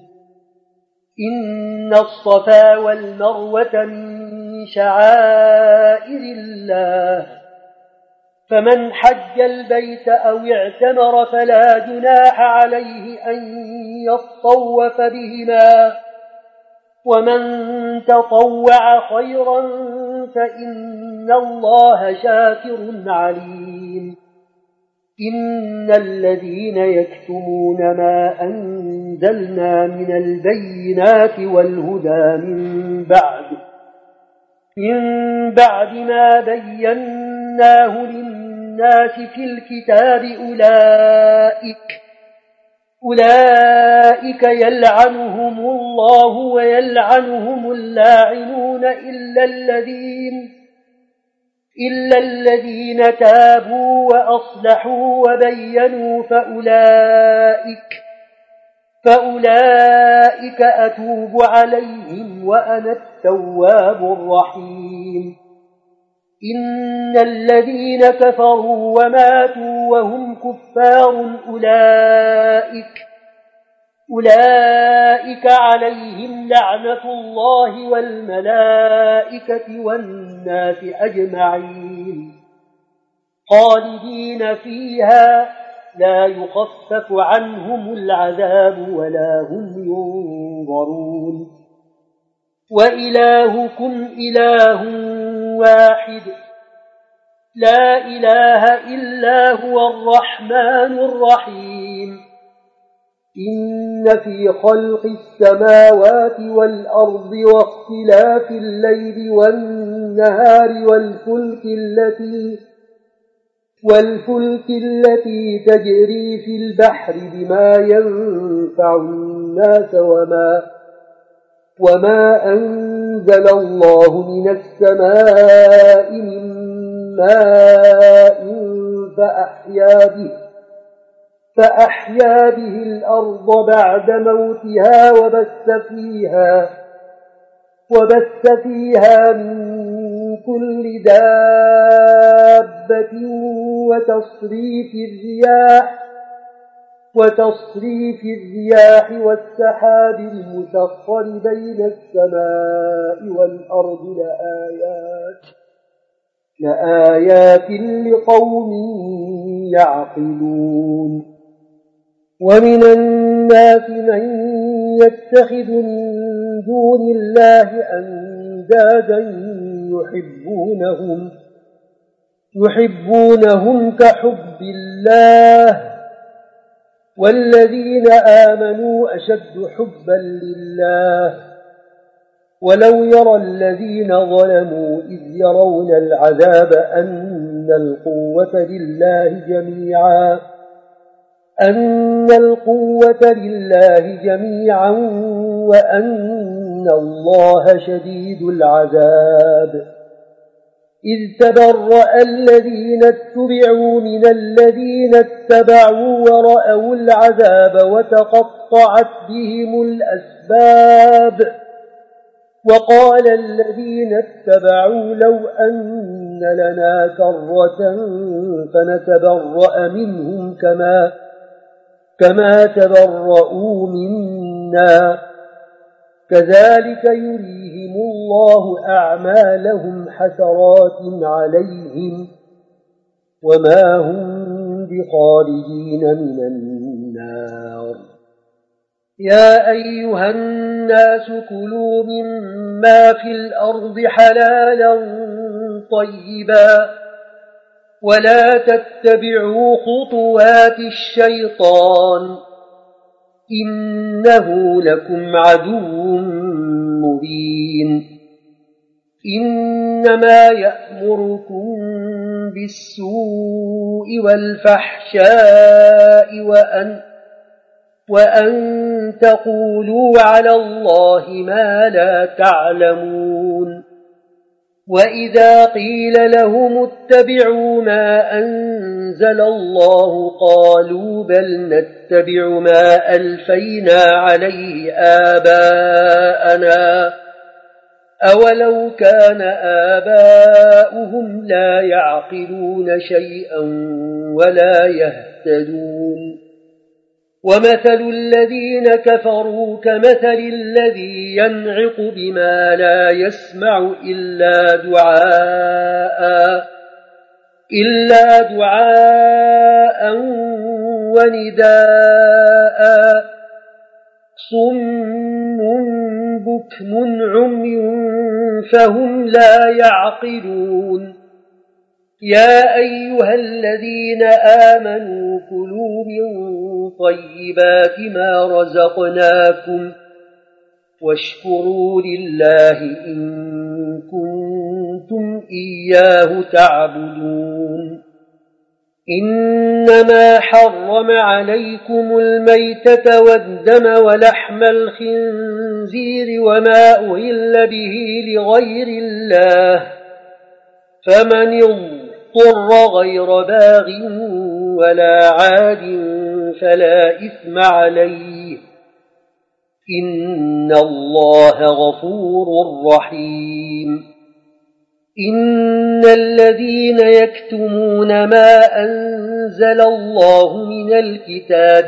إن الصفا والمروة من شعائر الله فمن حج البيت أو اعتمر فلا جناح عليه أن يطوف بهما ومن تطوع خيرا فإن الله شاكر عليم إن الذين يكتمون ما أنزلنا من البينات والهدى من بعد ما بيناه للناس في الكتاب أولئك يلعنهم الله ويلعنهم اللاعنون إلا الذين تابوا وأصلحوا وبينوا فأولئك أتوب عليهم وأنا التواب الرحيم إن الذين كفروا وماتوا وهم كفار أولئك عليهم لعنة الله والملائكة والناس أجمعين خالدين فيها لا يخفف عنهم العذاب ولا هم ينظرون وإلهكم إله واحد لا إله إلا هو الرحمن الرحيم إن في خلق السماوات والأرض واختلاف الليل والنهار والفلك التي تجري في البحر بما ينفع الناس وما أنزل الله من السماء من ماء فأحيا به الأرض بعد موتها وبث فيها من كل دابة وتصريف الرياح والسحاب المسخر بين السماء والأرض لآيات لقوم يعقلون ومن الناس من يتخذ من دون الله أندادا يحبونهم كحب الله والذين آمنوا أشد حبا لله ولو يرى الذين ظلموا إذ يرون العذاب أن القوة لله جميعا وأن الله شديد العذاب إذ تبرأ الذين اتبعوا من الذين اتبعوا ورأوا العذاب وتقطعت بهم الأسباب وقال الذين اتبعوا لو أن لنا كرة فنتبرأ منهم كما تبرؤوا منا كذلك يريهم الله أعمالهم حسرات عليهم وما هم بخارجين من النار يا أيها الناس كلوا مما في الأرض حلالا طيبا ولا تتبعوا خطوات الشيطان إنه لكم عدو مبين إنما يأمركم بالسوء والفحشاء وأن تقولوا على الله ما لا تعلمون وإذا قيل لهم اتبعوا ما أنزل الله قالوا بل نتبع ما ألفينا عليه آباءنا أولو كان آباؤهم لا يعقلون شيئا ولا يهتدون ومثل الذين كفروا كمثل الذي ينعق بما لا يسمع إلا دعاء ونداء صم بكم عمي فهم لا يعقلون يا أيها الذين آمنوا كلوا من طيبات ما رزقناكم واشكروا لله إن كنتم إياه تعبدون إنما حرم عليكم الميتة والدم ولحم الخنزير وما أهل به لغير الله فمن اضطر غير باغ ولا عاد فلا إثم عليه إن الله غفور رحيم إن الذين يكتمون ما أنزل الله من الكتاب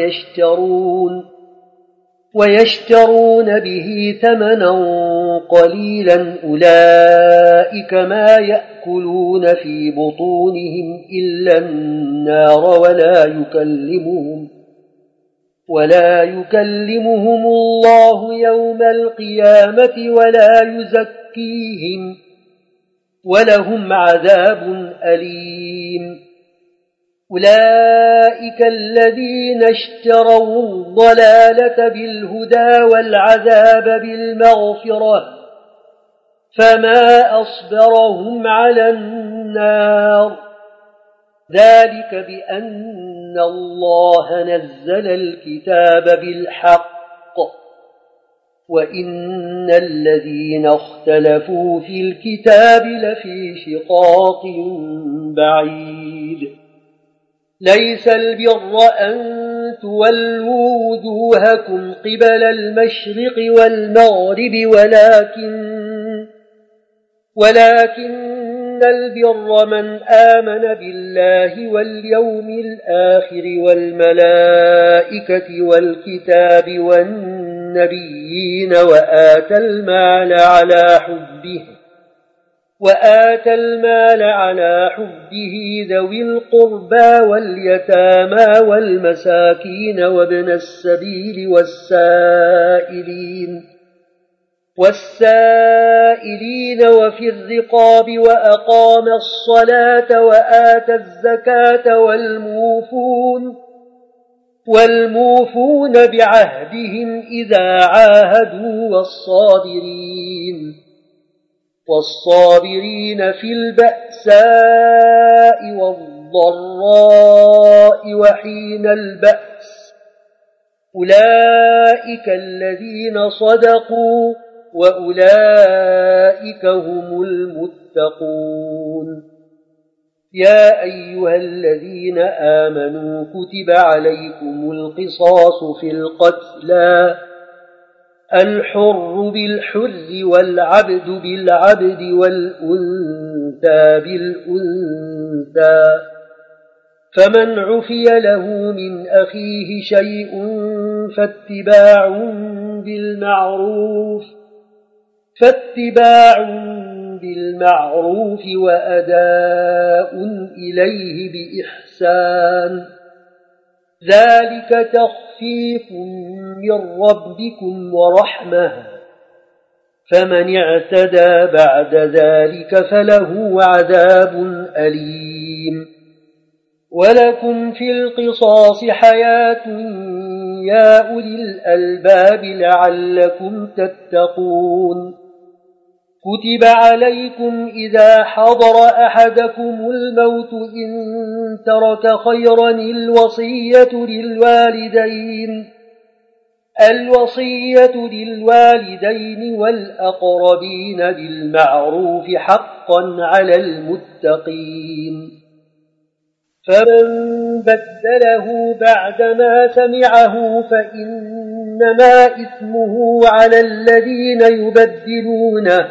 ويشترون به ثمنا قليلا أولئك ما يأكلون في بطونهم إلا النار ولا يكلمهم الله يوم القيامة ولا يزكيهم ولهم عذاب أليم. أولئك الذين اشتروا الضلالة بالهدى والعذاب بالمغفرة فما أصبرهم على النار، ذلك بأن الله نزل الكتاب بالحق وإن الذين اختلفوا في الكتاب لفي شقاق بعيد. ليس البر أن تولوا وجوهكم قبل المشرق والمغرب ولكن البر من آمن بالله واليوم الآخر والملائكة والكتاب والنبيين وآتى المال على حبه ذوي القربى واليتامى والمساكين وابن السبيل والسائلين وفي الرقاب وأقام الصلاة وآتى الزكاة والموفون بعهدهم إذا عاهدوا والصابرين في البأساء والضراء وحين البأس، أولئك الذين صدقوا وأولئك هم المتقون. يا أيها الذين آمنوا كتب عليكم القصاص في القتلى، الحر بالحر والعبد بالعبد والأنثى بالأنثى، فمن عفي له من أخيه شيء فاتباع بالمعروف وأداء إليه بإحسان، ذلك تخفيف من ربكم ورحمة، فمن اعتدى بعد ذلك فله عذاب أليم. ولكم في القصاص حياة يا أولي الألباب لعلكم تتقون. كتب عليكم إذا حضر أحدكم الموت إن ترك خيرا الوصية للوالدين والأقربين بالمعروف حقا على المتقين. فمن بدله بعدما سمعه فإنما إثمه على الذين يبدلونه،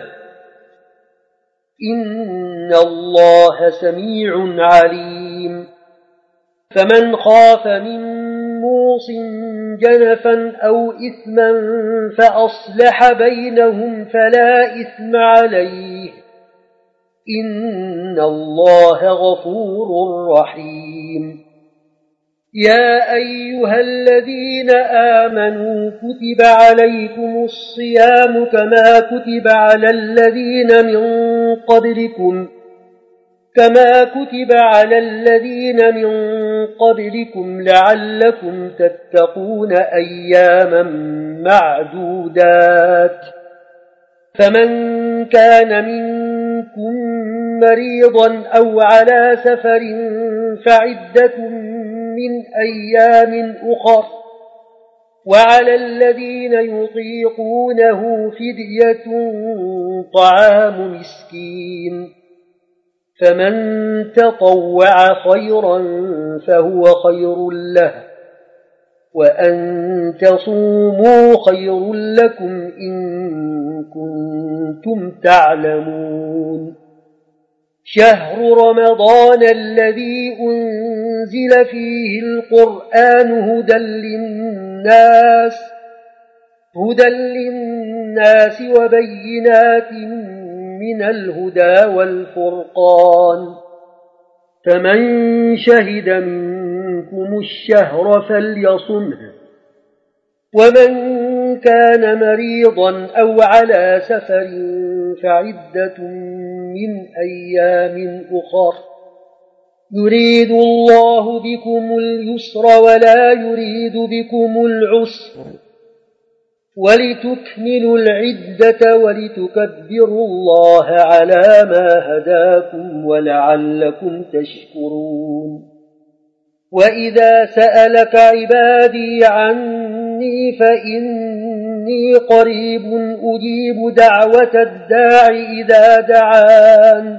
إن الله سميع عليم. فمن خاف من موص جنفا أو إثما فأصلح بينهم فلا إثم عليه، إن الله غفور رحيم. يا أيها الذين آمنوا كتب عليكم الصيام كما كتب على الذين من قبلكم لعلكم تتقون أياما معدودات. فمن كان منكم مريضا أو على سفر فعدة من أيام أخر، وعلى الذين يطيقونه فدية طعام مسكين، فمن تطوع خيرا فهو خير له، وأن تصوموا خير لكم إن كنتم تعلمون. شهر رمضان الذي أنزل فيه القرآن هدى للناس وبينات من الهدى والفرقان، فمن شهد منكم الشهر فليصمه، ومن كان مريضا أو على سفر فعدة من أيام أخر يريد الله بكم اليسر ولا يريد بكم العسر ولتكملوا العدة ولتكبروا الله على ما هداكم ولعلكم تشكرون وإذا سألك عبادي عني فإني قريب أجيب دعوة الداع إذا دعان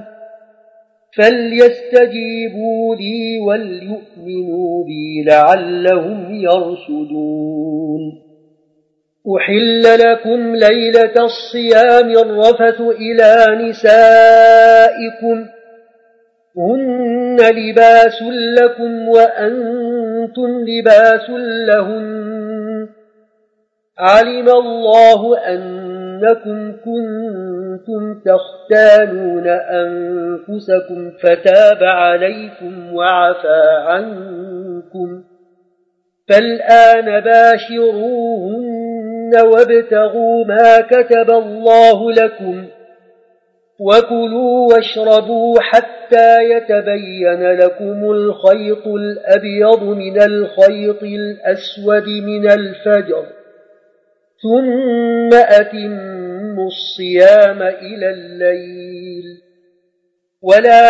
فليستجيبوا لي وليؤمنوا بي لعلهم يرشدون أحل لكم ليلة الصيام الرفث إلى نسائكم هن لباس لكم وأنتم لباس لهن علم الله أنكم كنتم تختانون أنفسكم فتاب عليكم وعفى عنكم فالآن باشروهن وابتغوا ما كتب الله لكم وكلوا واشربوا حتى يتبين لكم الخيط الأبيض من الخيط الأسود من الفجر ثم أتموا الصيام إلى الليل ولا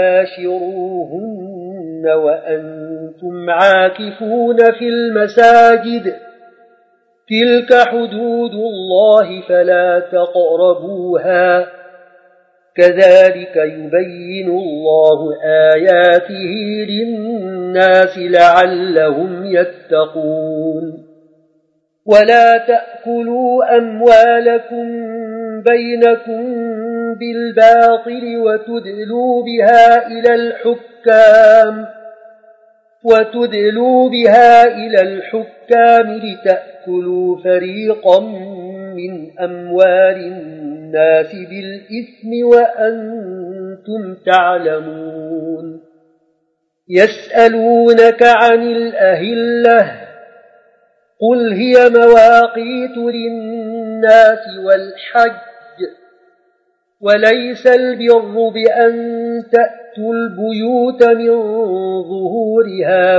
تباشروهن وأنتم عاكفون في المساجد تلك حدود الله فلا تقربوها كذلك يبين الله آياته للناس لعلهم يتقون ولا تأكلوا أموالكم بينكم بالباطل وتدلوا بها إلى الحكام لتأكلوا فريقا من أموال الناس بالإثم وأنتم تعلمون يسألونك عن الأهلة قل هي مواقيت للناس والحج وليس البر بأن تأتوا البيوت من ظهورها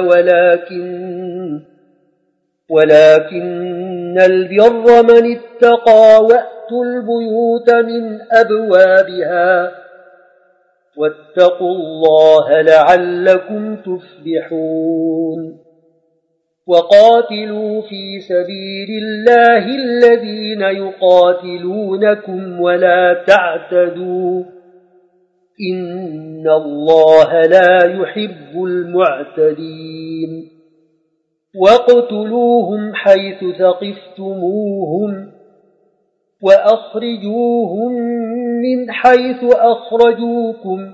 ولكن البر من اتقى وأتوا البيوت من أبوابها واتقوا الله لعلكم تفلحون وقاتلوا في سبيل الله الذين يقاتلونكم ولا تعتدوا إن الله لا يحب المعتدين واقتلوهم حيث ثقفتموهم وأخرجوهم من حيث أخرجوكم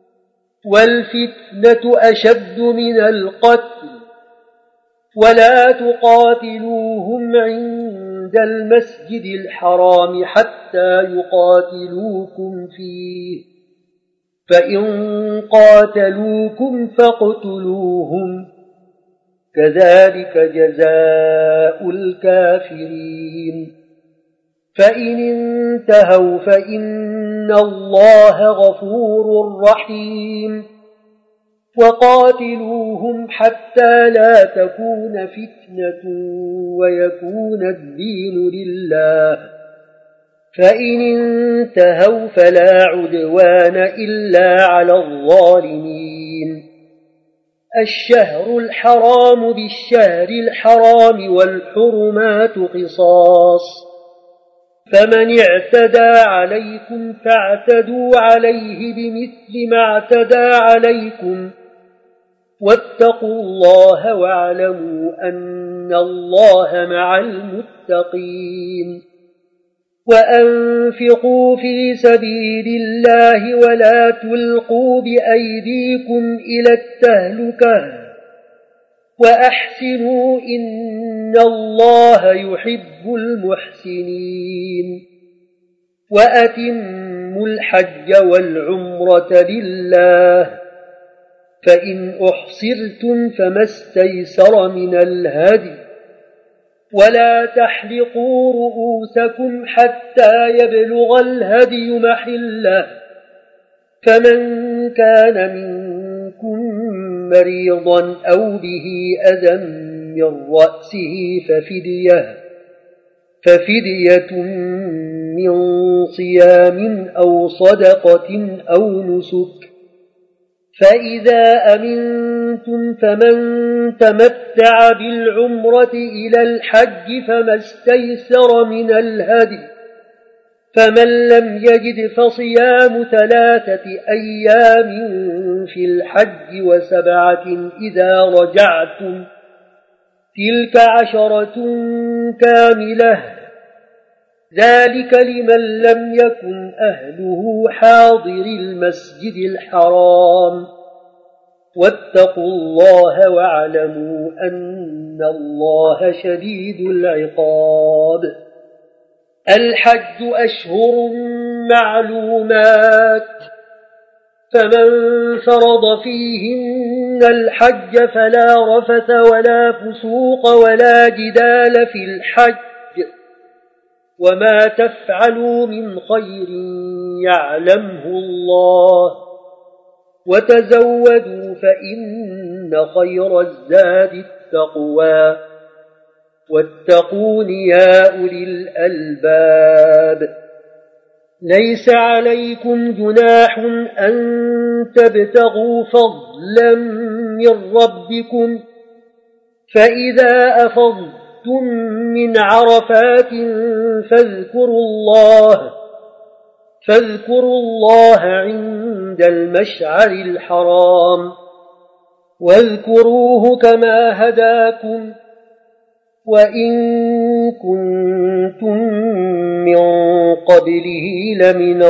والفتنة أشد من القتل ولا تقاتلوهم عند المسجد الحرام حتى يقاتلوكم فيه فإن قاتلوكم فاقتلوهم كذلك جزاء الكافرين فإن انتهوا فإن الله غفور رحيم وقاتلوهم حتى لا تكون فتنة ويكون الدين لله فإن انتهوا فلا عدوان إلا على الظالمين الشهر الحرام بالشهر الحرام والحرمات قصاص فمن اعتدى عليكم فاعتدوا عليه بمثل ما اعتدى عليكم واتقوا الله واعلموا أن الله مع المتقين وأنفقوا في سبيل الله ولا تلقوا بأيديكم إلى التهلكة وأحسنوا إن الله يحب المحسنين وأتموا الحج والعمرة لله فإن أحصرتم فما استيسر من الهدي ولا تحلقوا رؤوسكم حتى يبلغ الهدي محله، فمن كان منكم مريضا أو به أذى من رأسه ففدية من صيام أو صدقة أو نسك، فإذا أمنتم فمن تمتع بالعمرة إلى الحج فما استيسر من الهدي، فمن لم يجد فصيام 3 أيام في الحج و7 إذا رجعتم، تلك 10 كاملة، ذلك لمن لم يكن أهله حاضر المسجد الحرام، واتقوا الله واعلموا أن الله شديد العقاب. الحج أشهر معلومات، فمن فرض فيهن الحج فلا رفث ولا فسوق ولا جدال في الحج، وما تفعلوا من خير يعلمه الله، وتزودوا فإن خير الزاد التقوى، واتقون يا أولي الألباب. ليس عليكم جناح أن تبتغوا فضلا من ربكم، فإذا أفضتم من عرفات فاذكروا الله عند المشعر الحرام، واذكروه كما هداكم، وإن كنتم من قبله لمن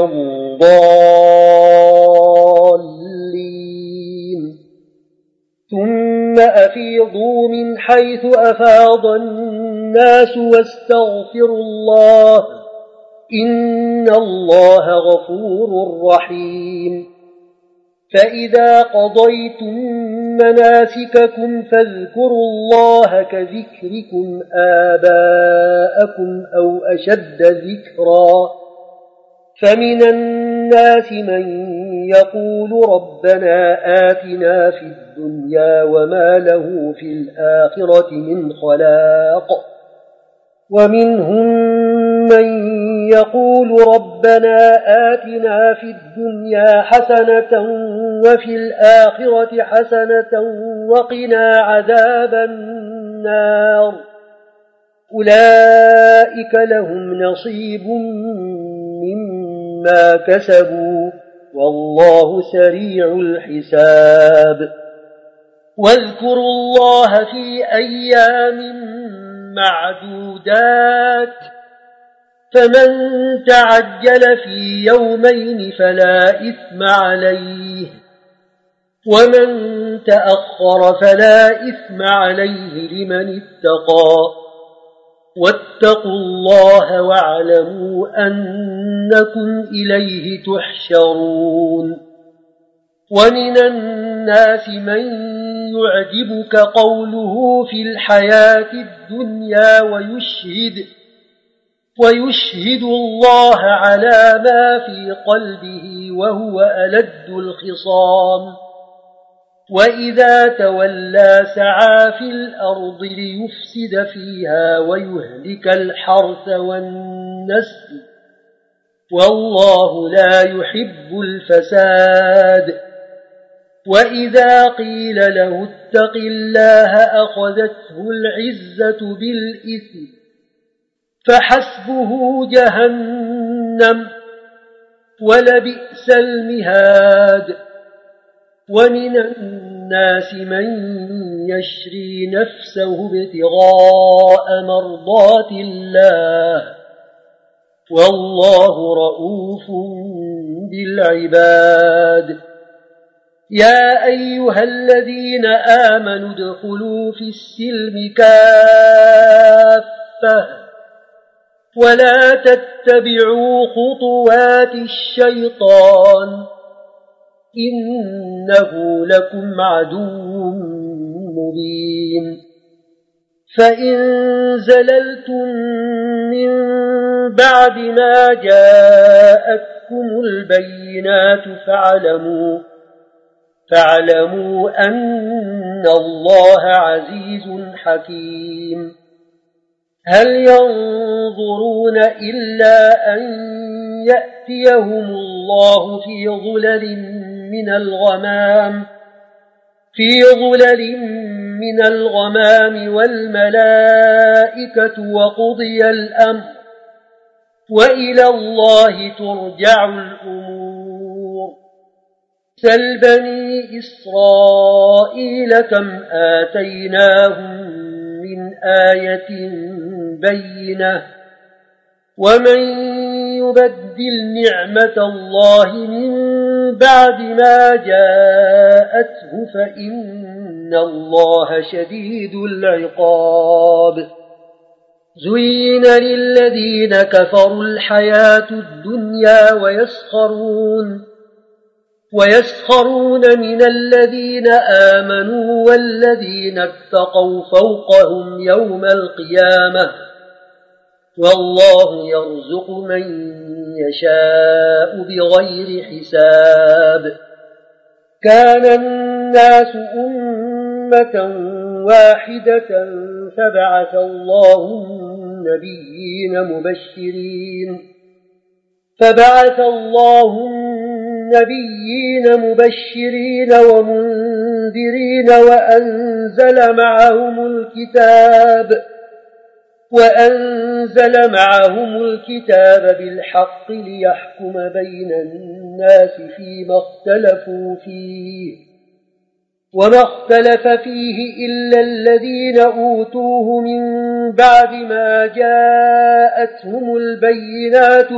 الضالين. ثم أفيضوا من حيث أفاض الناس واستغفروا الله، إن الله غفور رحيم. فإذا قضيتم مناسككم فاذكروا الله كذكركم آباءكم أو أشد ذكرا، فمن الناس من يقول ربنا آتنا في الدنيا وما له في الآخرة من خلاق، ومنهم من يقول ربنا آتنا في الدنيا حسنة وفي الآخرة حسنة وقنا عذاب النار، أولئك لهم نصيب مما كسبوا والله سريع الحساب. واذكروا الله في أيام معدودات، فمن تعجل في يومين فلا إثم عليه، ومن تأخر فلا إثم عليه لمن اتقى، واتقوا الله واعلموا أنكم إليه تحشرون. ومن الناس من يعجبك قوله في الحياة الدنيا ويشهد الله على ما في قلبه وهو ألد الخصام، وإذا تولى سعى في الأرض ليفسد فيها ويهلك الحرث والنسل، والله لا يحب الفساد. وإذا قيل له اتق الله أخذته العزة بالإثم، فحسبه جهنم ولبئس المهاد. ومن الناس من يشري نفسه ابتغاء مرضات الله، والله رؤوف بالعباد. يا أيها الذين آمنوا ادخلوا في السلم كافة، ولا تتبعوا خطوات الشيطان، إنه لكم عدو مبين. فإن زللتم من بعد ما جاءتكم البينات فاعلموا أن الله عزيز حكيم. هل ينظرون إلا أن يأتيهم الله في ظلل من الغمام والملائكة وقضي الأمر وإلى الله ترجع الأمور. سل بني إسرائيل كم آتيناهم من آية بينة ومن يبدل نعمة الله من بعد ما جاءته فإن الله شديد العقاب. زين للذين كفروا الحياة الدنيا ويسخرون من الذين آمنوا والذين اتقوا فوقهم يوم القيامة والله يرزق من يشاء بغير حساب. كان الناس أمة واحدة فبعث الله النبيين مبشرين ومنذرين وأنزل معهم الكتاب بالحق ليحكم بين الناس فيما اختلفوا فيه وما اختلف فيه إلا الذين أوتوه من بعد ما جاءتهم البينات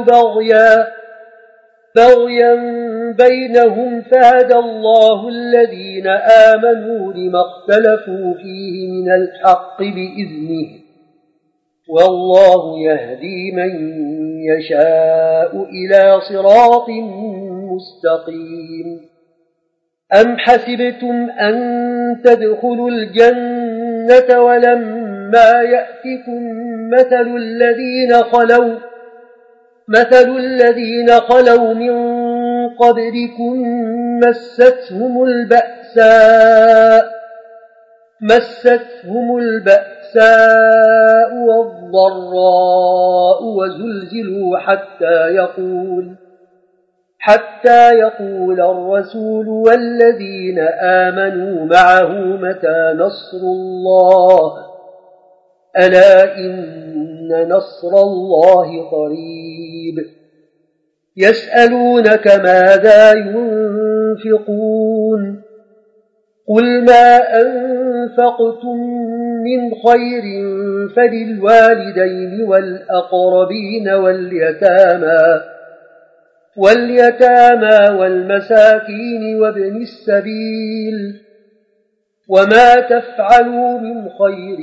بغيا بينهم فهدى الله الذين آمنوا لما اختلفوا فيه من الحق بإذنه والله يهدي من يشاء إلى صراط مستقيم. أم حسبتم أن تدخلوا الجنة ولما يأتكم مثل الذين خلوا من قبلكم مستهم البأساء والضراء وزلزلوا حتى يقول الرسول والذين آمنوا معه متى نصر الله ألا إن نصر الله قريب. يسألونك ماذا ينفقون قل ما أنفقتم من خير فللوالدين والأقربين واليتامى والمساكين وابن السبيل وما تفعلوا من خير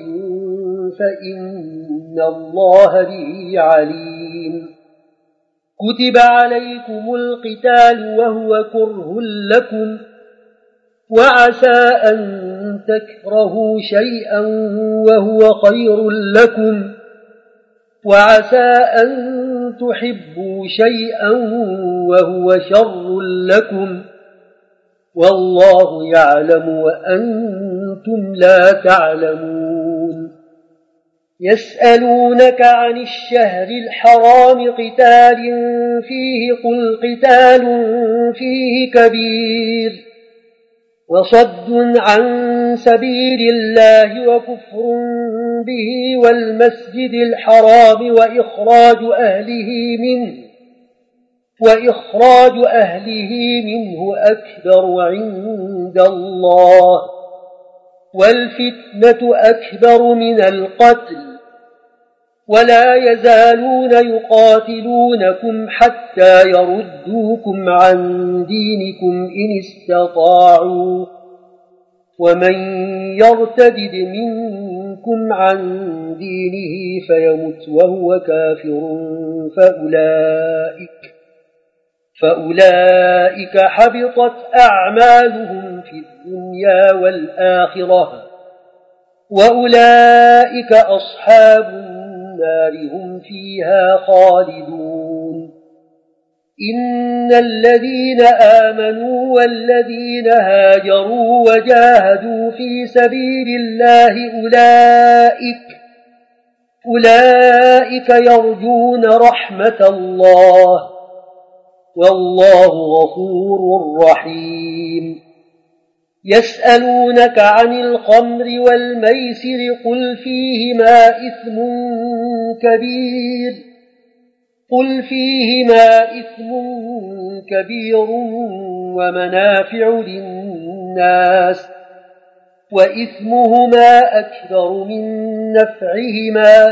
فإن الله به عليم. كتب عليكم القتال وهو كره لكم وعسى أن تكرهوا شيئا وهو خير لكم وعسى أن تحبوا شيئا وهو شر لكم والله يعلم وأنتم لا تعلمون. يسألونك عن الشهر الحرام قتال فيه قل قتال فيه كبير وصد عن سبيل الله وكفر به والمسجد الحرام وإخراج أهله منه أكبر عند الله والفتنة أكبر من القتل ولا يزالون يقاتلونكم حتى يردوكم عن دينكم إن استطاعوا ومن يرتد منكم عن دينه فيمت وهو كافر فأولئك حبطت أعمالهم في الدنيا والآخرة وأولئك أصحاب النار هم فيها خالدون إن الذين آمنوا والذين هاجروا وجاهدوا في سبيل الله أولئك يرجون رحمة الله والله غفور رحيم يسألونك عن الخمر والميسر قل فيهما إثم كبير ومنافع للناس وإثمهما أكبر من نفعهما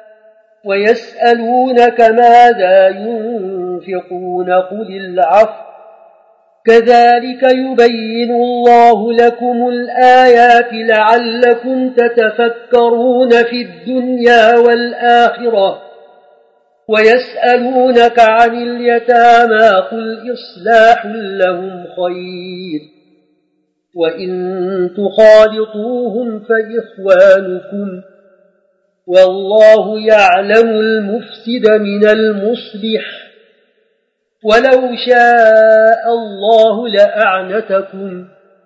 ويسألونك ماذا ينفقون قل العفو كذلك يبين الله لكم الآيات لعلكم تتفكرون في الدنيا والآخرة ويسألونك عن اليتامى قل إصلاح لهم خير وإن تخالطوهم فإخوانكم والله يعلم المفسد من المصلح ولو شاء الله لأعنتكم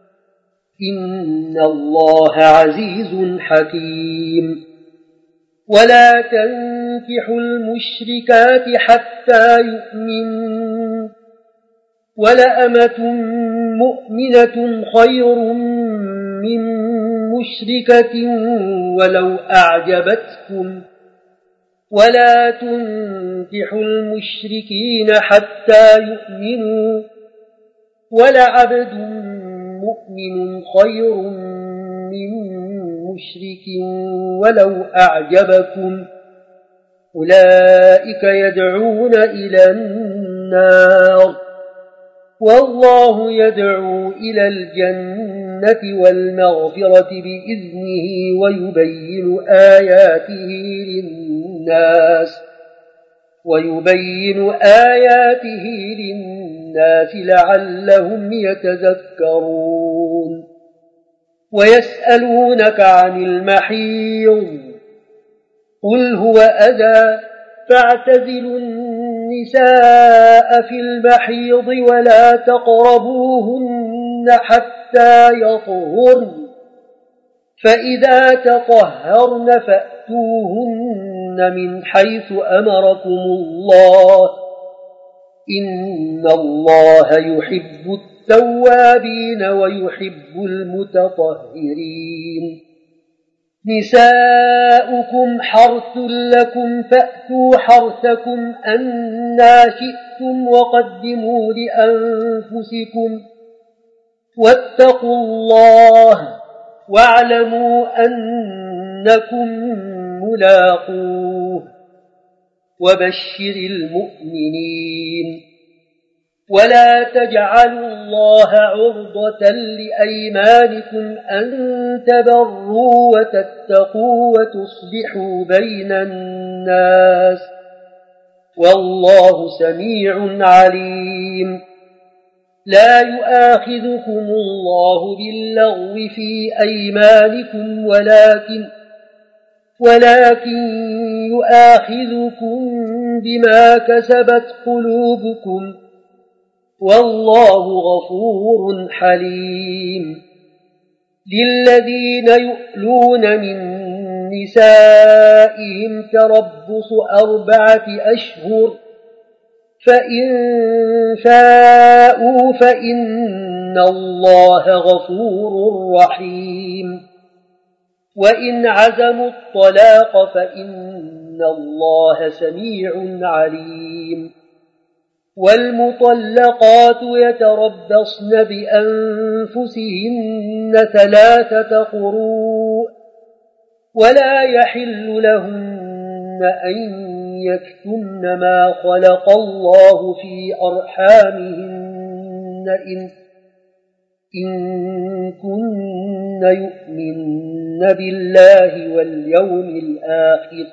إن الله عزيز حكيم ولا تنكحوا المشركات حتى يؤمنوا ولأمة مؤمنة خير من مشركة ولو أعجبتكم ولا تنكحوا المشركين حتى يؤمنوا ولعبد مؤمن خير من مشرك ولو أعجبكم أولئك يدعون إلى النار والله يدعو إلى الجنة والمغفرة بإذنه ويبين آياته للناس لعلهم يتذكرون ويسألونك عن المحيض قل هو أذى فاعتزلوا النساء في المحيض ولا تقربوهن حتى يطهرن فإذا تطهرن فأتوهن من حيث أمركم الله إن الله يحب التوابين ويحب المتطهرين نساؤكم حرث لكم فأتوا حرثكم أنى شئتم وقدموا لأنفسكم واتقوا الله واعلموا أنكم ملاقوه وبشر المؤمنين ولا تجعلوا الله عرضة لأيمانكم أن تبروا وتتقوا وتصلحوا بين الناس والله سميع عليم لا يؤاخذكم الله باللغو في أيمانكم ولكن يؤاخذكم بما كسبت قلوبكم والله غفور حليم للذين يؤلون من نسائهم تربص 4 أشهر فإن فاءوا فإن الله غفور رحيم وإن عزموا الطلاق فإن الله سميع عليم والمطلقات يتربصن بأنفسهن 3 قروء ولا يحل لهن أن يكتمن ما خلق الله في أرحامهن إن كن يؤمن بالله واليوم الآخر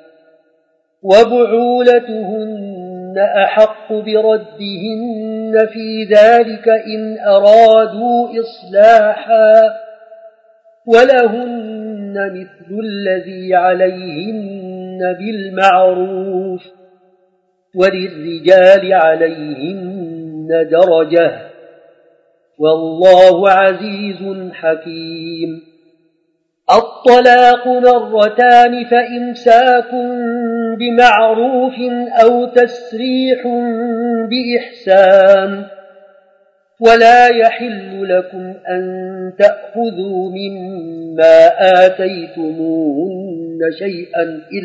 وبعولتهن أحق بردهن في ذلك إن أرادوا إصلاحا ولهن مثل الذي عليهن بالمعروف وللرجال عليهن درجة والله عزيز حكيم. الطلاق مرتان فإمساك بمعروف أو تسريح بإحسان ولا يحل لكم أن تأخذوا مما آتيتموهن شيئا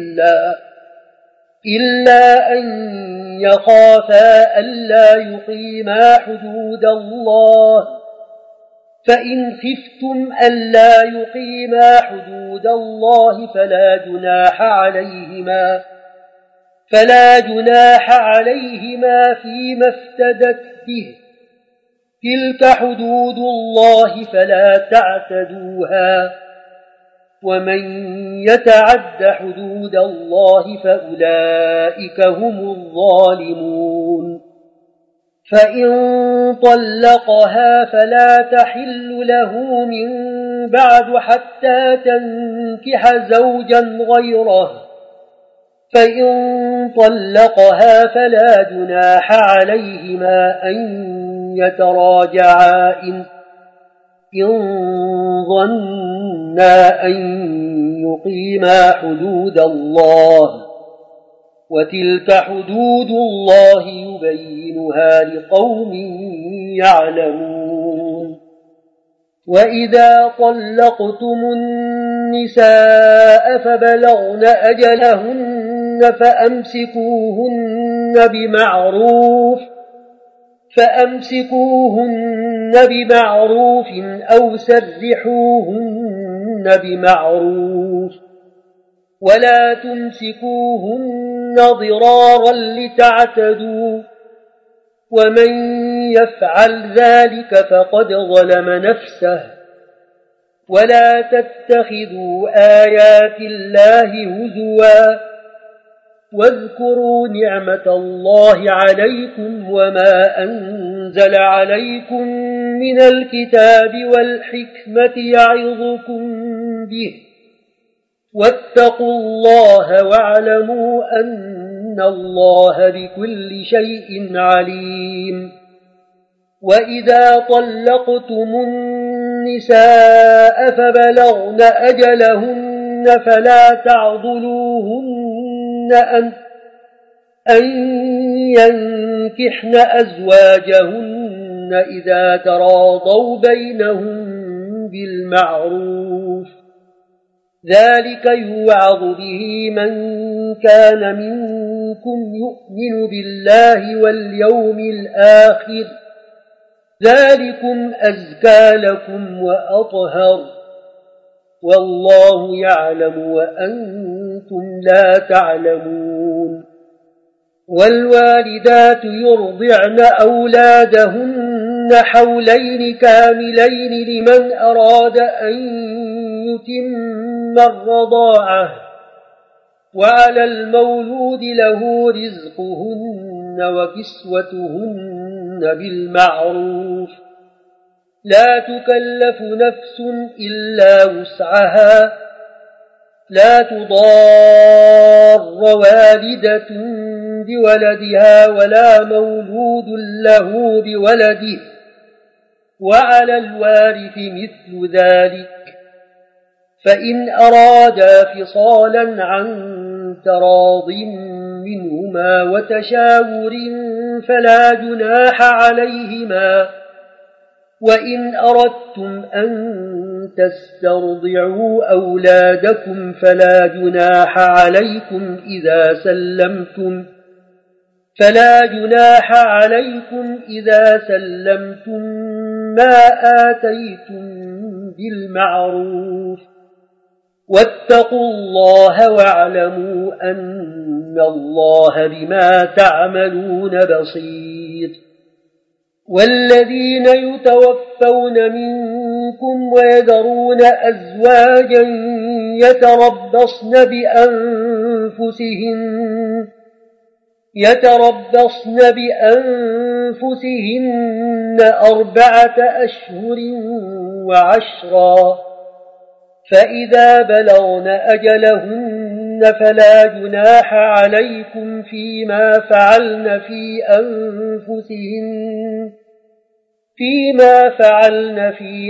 إلا أن يخافا ألا يقيما حدود الله فإن خفتم ألا يقيما حدود الله فلا جناح عليهما فيما افتدت به تلك حدود الله فلا تعتدوها ومن يتعد حدود الله فأولئك هم الظالمون. فإن طلقها فلا تحل له من بعد حتى تنكح زوجا غيره فإن طلقها فلا جناح عليهما أن يتراجعا إن ظنا أن يقيما حدود الله وتلك حدود الله يبينها لقوم يعلمون. وإذا طلقتم النساء فبلغن أجلهن فأمسكوهن بمعروف أو سرحوهن بمعروف ولا تمسكوهن ضرارا لتعتدوا ومن يفعل ذلك فقد ظلم نفسه ولا تتخذوا آيات الله هزوا واذكروا نعمة الله عليكم وما أنزل عليكم من الكتاب والحكمة يعظكم به واتقوا الله واعلموا أن الله بكل شيء عليم. وإذا طلقتم النساء فبلغن أجلهن فلا تعضلوهن أن ينكحن أزواجهن إذا تراضوا بينهم بالمعروف ذلك يوعظ به من كان منكم يؤمن بالله واليوم الآخر ذلكم أزكى لكم وأطهر والله يعلم وأنتم لا تعلمون. والوالدات يرضعن أولادهن حولين كاملين لمن أراد أن يتم الرضاعة وعلى المولود له رزقهن وكسوتهن بالمعروف لا تكلف نفس إلا وسعها لا تضار والدة بولدها ولا مولود له بولده وعلى الوارث مثل ذلك فإن أرادا فصالا عن تراض منهما وتشاور فلا جناح عليهما وإن أردتم أن تسترضعوا أولادكم فلا جناح عليكم إذا سلمتم ما آتيتم بالمعروف واتقوا الله واعلموا أن الله بما تعملون بصير. والذين يتوفون منكم ويذرون أزواجا يتربصن بأنفسهن 4 أشهر وعشرا فإذا بلغن أجلهن فلا جناح عليكم فيما فعلن في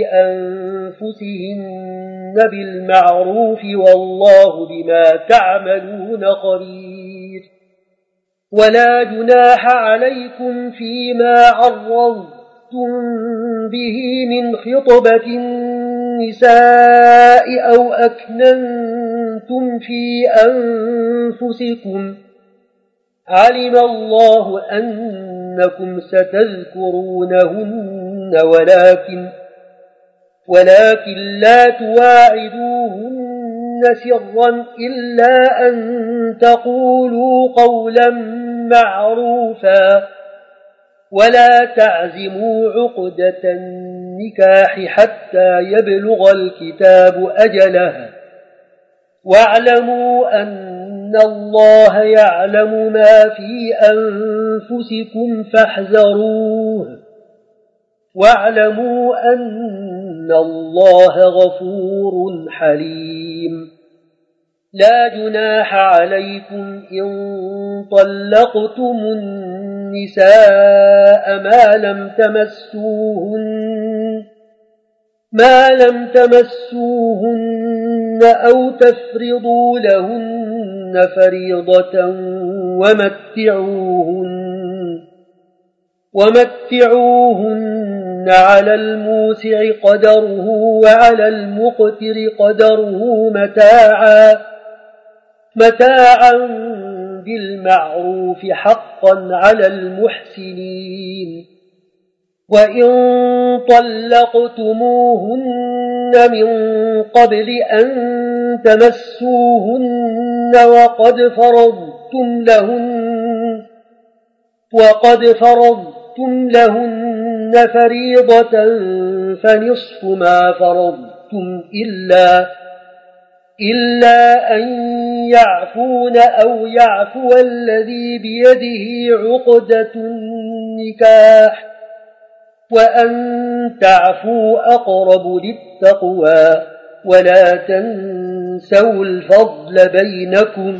أنفسهن بالمعروف والله بما تعملون خبير. ولا جناح عليكم فيما عرضتم به من خطبة النساء أو أكننتم في أنفسكم علم الله أنكم ستذكرونهن ولكن لا تواعدوهن سرا إلا أن تقولوا قولا معروفا ولا تعزموا عقدة النكاح حتى يبلغ الكتاب أجله واعلموا أن الله يعلم ما في أنفسكم فاحذروه واعلموا أن الله غفور حليم. لا جناح عليكم إن طلقتم النساء ما لم تمسوهن أو تفرضوا لهن فريضة ومتعوهن على الموسع قدره وعلى المقتر قدره متاعا بالمعروف حقا على المحسنين. وإن طلقتموهن من قبل أن تمسوهن وقد فرضتم لهن فريضة فنصف ما فرضتم إلا أن يعفون أو يعفو الذي بيده عقدة النكاح وأن تعفوا أقرب للتقوى ولا تنسوا الفضل بينكم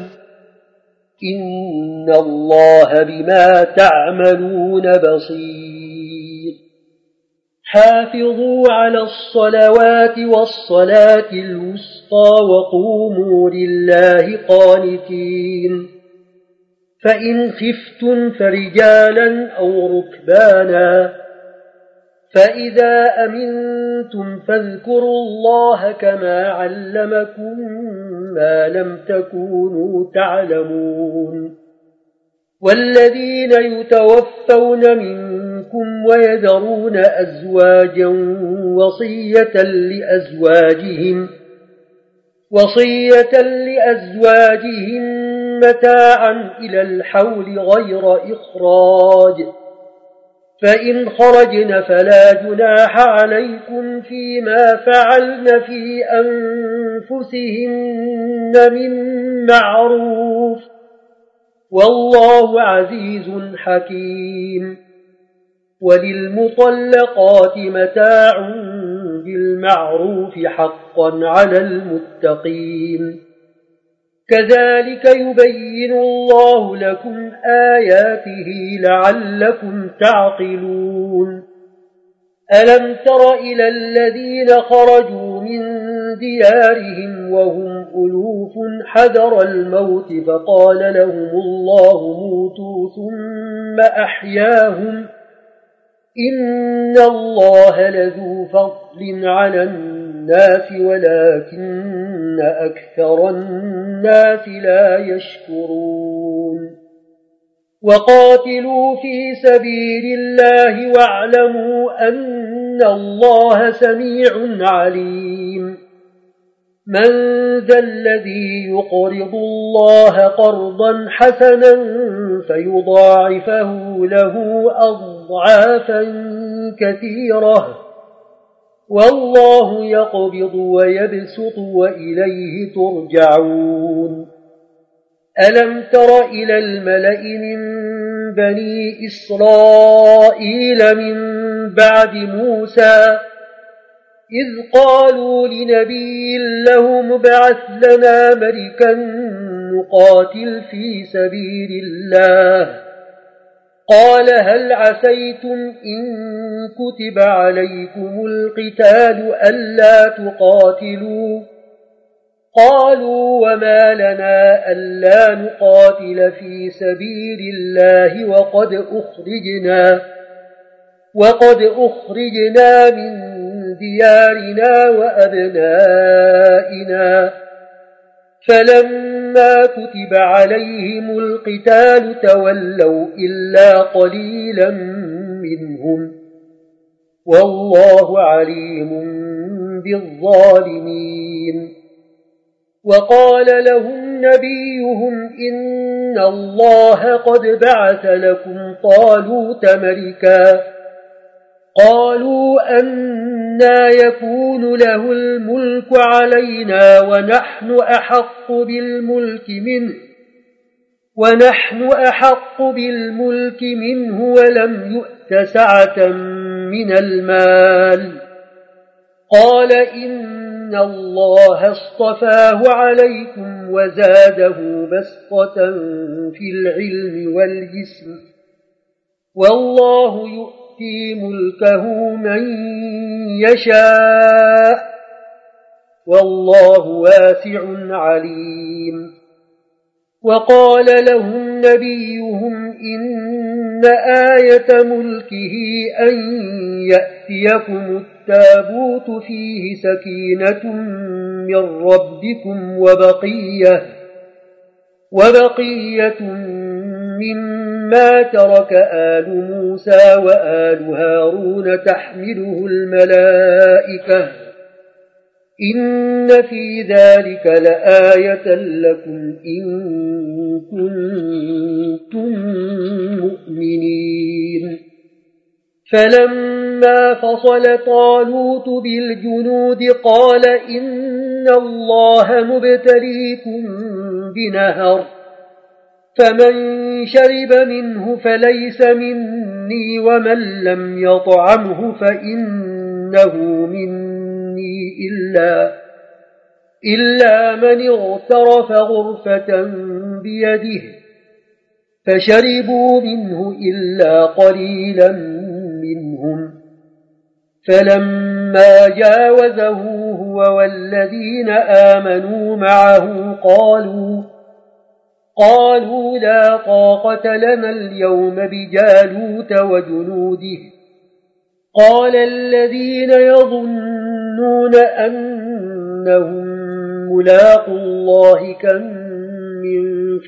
إن الله بما تعملون بصير. حافظوا على الصلوات والصلاة الوسطى وقوموا لله قانتين. فإن خفتم فرجالا أو ركبانا فإذا أمنتم فاذكروا الله كما علمكم ما لم تكونوا تعلمون. والذين يتوفون منكم ويذرون أزواجا وصية لأزواجهم متاعا إلى الحول غير إخراج فإن خرجن فلا جناح عليكم فيما فعلن في أنفسهن من معروف والله عزيز حكيم. وللمطلقات متاع بالمعروف حقا على المتقين. كذلك يبين الله لكم آياته لعلكم تعقلون. ألم تر إلى الذين خرجوا من ديارهم وهم ألوف حذر الموت فقال لهم الله موتوا ثم أحياهم إن الله لذو فضل على الناس ولكن أكثر الناس لا يشكرون. وقاتلوا في سبيل الله واعلموا أن الله سميع عليم. من ذا الذي يقرض الله قرضا حسنا فيضاعفه له أضعافا كثيرة والله يقبض ويبسط وإليه ترجعون. ألم تر إلى الملأ من بني إسرائيل من بعد موسى إذ قالوا لنبي له مبعث لنا ملكا نقاتل في سبيل الله قال هل عسيتم إن كتب عليكم القتال ألا تقاتلوا قالوا وما لنا ألا نقاتل في سبيل الله وقد أخرجنا من ديارنا وأبنائنا فلما كتب عليهم القتال تولوا إلا قليلا منهم والله عليم بالظالمين وقال لهم نبيهم إن الله قد بعث لكم طالوت ملكا قالوا أنى يكون له الملك علينا ونحن أحق بالملك منه ولم يؤت سعة من المال قال إن الله اصطفاه عليكم وزاده بسطة في العلم والجسم والله يؤتي ملكه من يشاء والله واسع عليم وقال لهم نبيهم إن آية ملكه أن يأتيكم التابوت فيه سكينة من ربكم وبقية مما ترك آل موسى وآل هارون تحمله الملائكة إن في ذلك لآية لكم إن كنتم مؤمنين فلما فصل طالوت بالجنود قال إن الله مبتليكم بنهر فمن شرب منه فليس مني ومن لم يطعمه فإنه مني إلا من اغترف غرفة بيده فشربوا منه إلا قليلا منهم فلما جاوزه هو والذين آمنوا معه قالوا لا طاقة لنا اليوم بجالوت وجنوده قال الذين يظنون أنهم ملاقوا الله كم من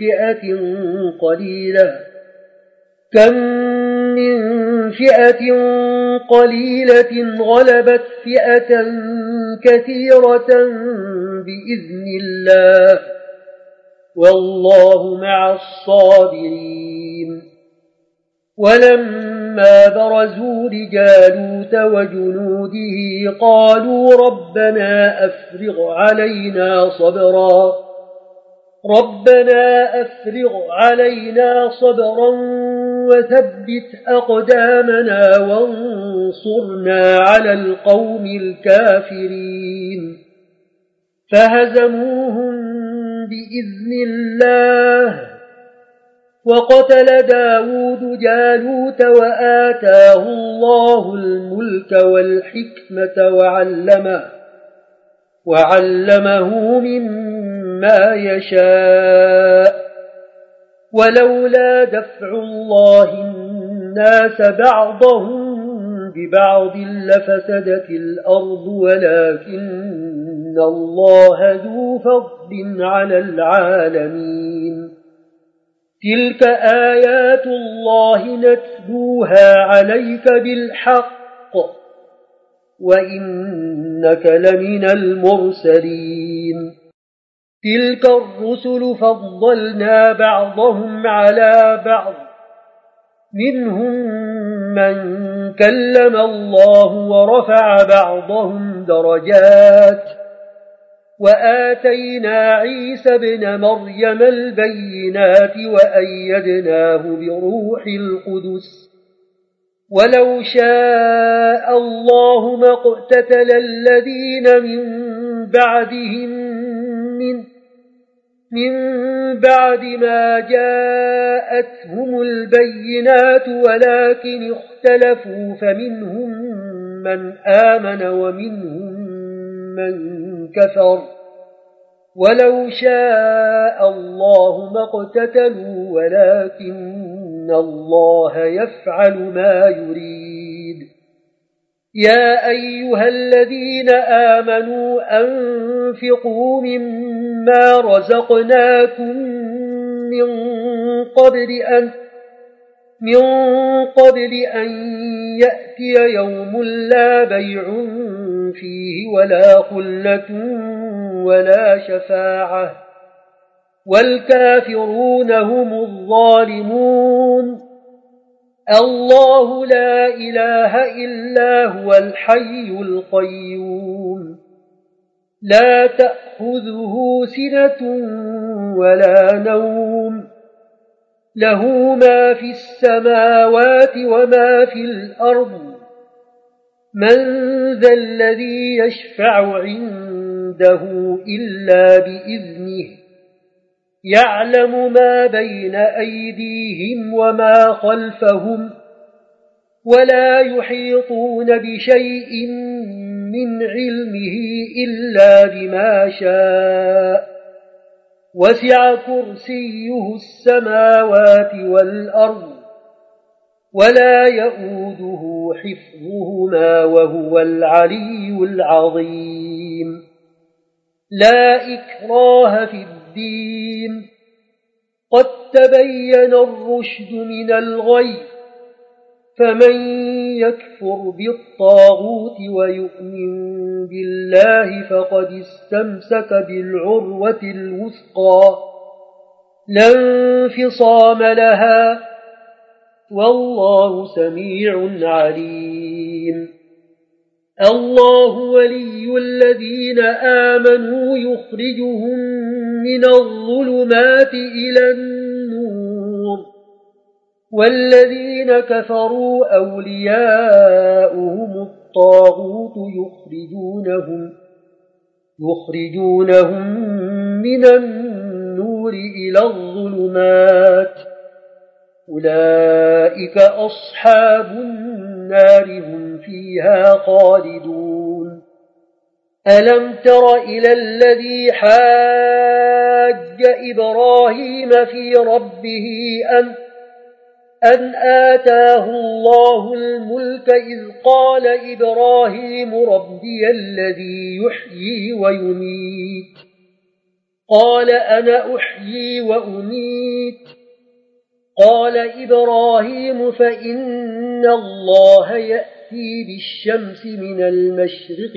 فئة قليلة غلبت فئة كثيرة بإذن الله والله مع الصابرين ولما برزوا لجالوت وجنوده قالوا ربنا أفرغ علينا صبرا وثبت أقدامنا وانصرنا على القوم الكافرين فهزموهم بإذن الله وقتل داود جالوت وآتاه الله الملك والحكمة وعلمه مما يشاء ولولا دفع الله الناس بعضهم ببعض لفسدت الأرض ولكن الله ذو فضل على العالمين تلك آيات الله نتلوها عليك بالحق وإنك لمن المرسلين تلك الرسل فضلنا بعضهم على بعض منهم من كلم الله ورفع بعضهم درجات وآتينا عيسى ابن مريم البينات وأيدناه بروح القدس ولو شاء الله ما اقتتل الذين من بعد ما جاءتهم البينات ولكن اختلفوا فمنهم من آمن ومنهم من كفر ولو شاء الله ما اقتتلوا ولكن الله يفعل ما يريد يا أيها الذين آمنوا أنفقوا مما رزقناكم من قبل أن يأتي يوم لا بيع فيه ولا خلة ولا شفاعة والكافرون هم الظالمون الله لا إله إلا هو الحي القيوم لا تأخذه سنة ولا نوم له ما في السماوات وما في الأرض من ذا الذي يشفع عنده إلا بإذنه يعلم ما بين أيديهم وما خلفهم ولا يحيطون بشيء من علمه إلا بما شاء وسع كرسيه السماوات والأرض ولا يؤوده حفظهما وهو العلي العظيم لا إكراه في الدين قد تبين الرشد من الغي فمن يكفر بالطاغوت ويؤمن بالله فقد استمسك بالعروة الوثقى لا انفصام لها والله سميع عليم الله ولي الذين آمنوا يخرجهم من الظلمات إلى النور والذين كفروا أولياؤهم الطاغوت يخرجونهم من النور إلى الظلمات أولئك أصحاب النار هم فيها خالدون ألم تر إلى الذي حاج إبراهيم في ربه أن آتاه الله الملك إذ قال إبراهيم ربي الذي يحيي ويميت قال أنا أحيي وأميت قال إبراهيم فإن الله يأتي بالشمس من المشرق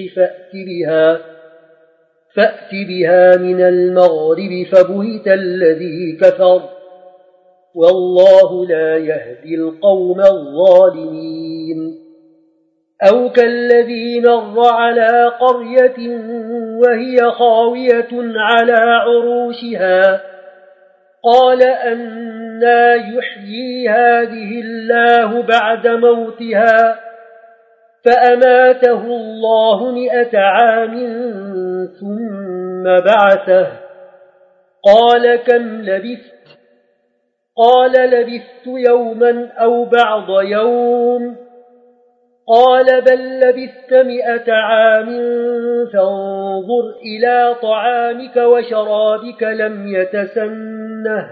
فأت بها من المغرب فبهت الذي كفر والله لا يهدي القوم الظالمين أو كالذي مر على قرية وهي خاوية على عروشها قال أنى يحيي هذه الله بعد موتها فأماته الله 100 عام ثم بعثه قال كم لبثت قال لبثت يوما أو بعض يوم قال بل لبثت 100 عام فانظر إلى طعامك وشرابك لم يتسنه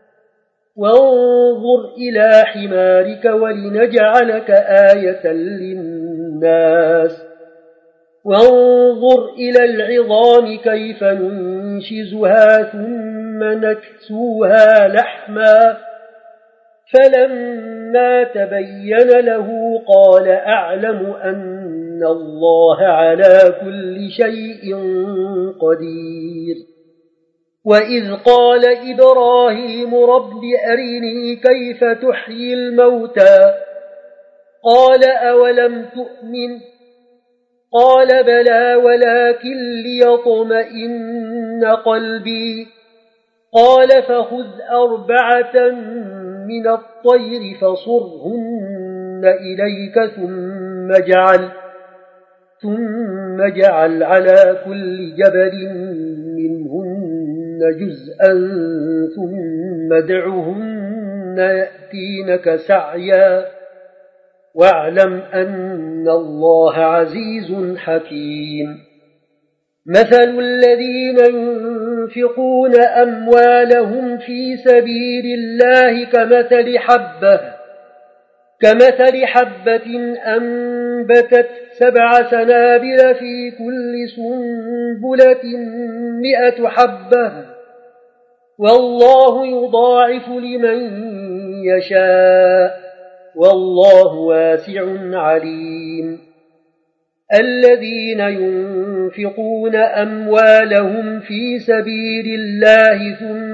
وانظر إلى حمارك ولنجعلك آية للناس وانظر إلى العظام كيف ننشزها ثم نكسوها لحما فلما تبين له قال أعلم أن الله على كل شيء قدير وإذ قال إبراهيم رب أرني كيف تحيي الموتى قال أولم تؤمن قال بلى ولكن ليطمئن قلبي قال فخذ 4 من الطير فصرهن إليك ثم جعل على كل جبل منهن جزءا ثم ادعهن يأتينك سعيا واعلم أن الله عزيز حكيم مثل الذين ينفقون أموالهم في سبيل الله كمثل حبة أنبتت 7 سنابل في كل سنبلة 100 حبة والله يضاعف لمن يشاء والله واسع عليم الذين ينفقون أموالهم في سبيل الله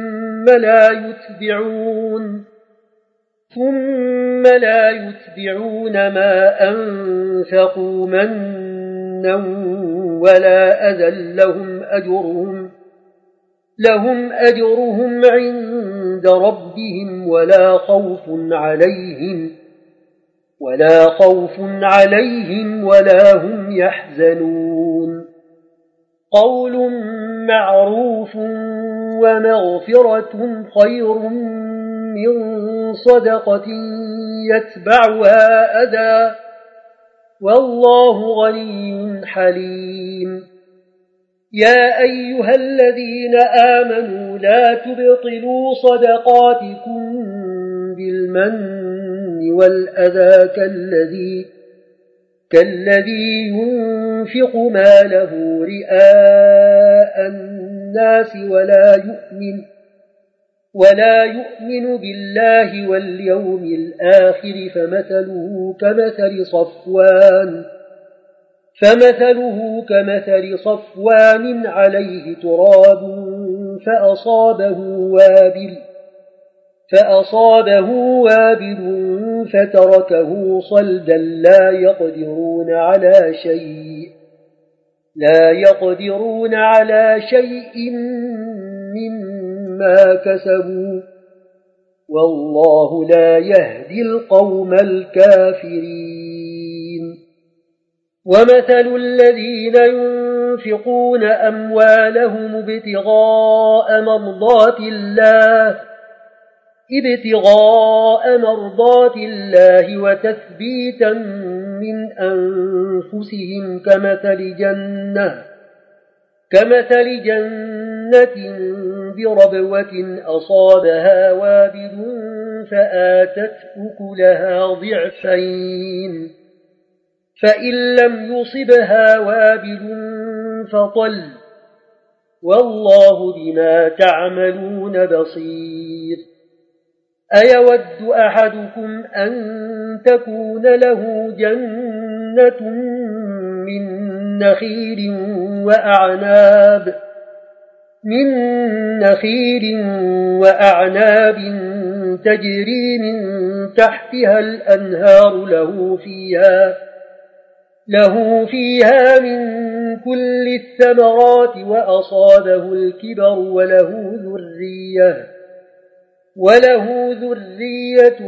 ثم لا يتبعون ما أنفقوا منا ولا أذى لهم أجرهم عند ربهم ولا خوف عليهم ولا هم يحزنون قول معروف ومغفرة خير من صدقة يتبعها أذى والله غني حليم يا أيها الذين آمنوا لا تبطلوا صدقاتكم بالمن والأذى كالذي ينفق ماله رئاء الناس ولا يؤمن بالله واليوم الآخر فمثله كمثل صفوان عليه تراب فأصابه وابل فتركه صلدا لا يقدرون على شيء مما كسبوا والله لا يهدي القوم الكافرين ومثل الذين ينفقون أموالهم ابتغاء مرضات الله وتثبيتا من أنفسهم كمثل جنة بربوة أصابها وابل فآتت أكلها ضعفين فإن لم يصبها وابل فطل والله بما تعملون بصير أيود أحدكم أن تكون له جنة من نخيل وأعناب تجري من تحتها الأنهار له فيها من كل الثمرات وأصابه الكبر وله ذرية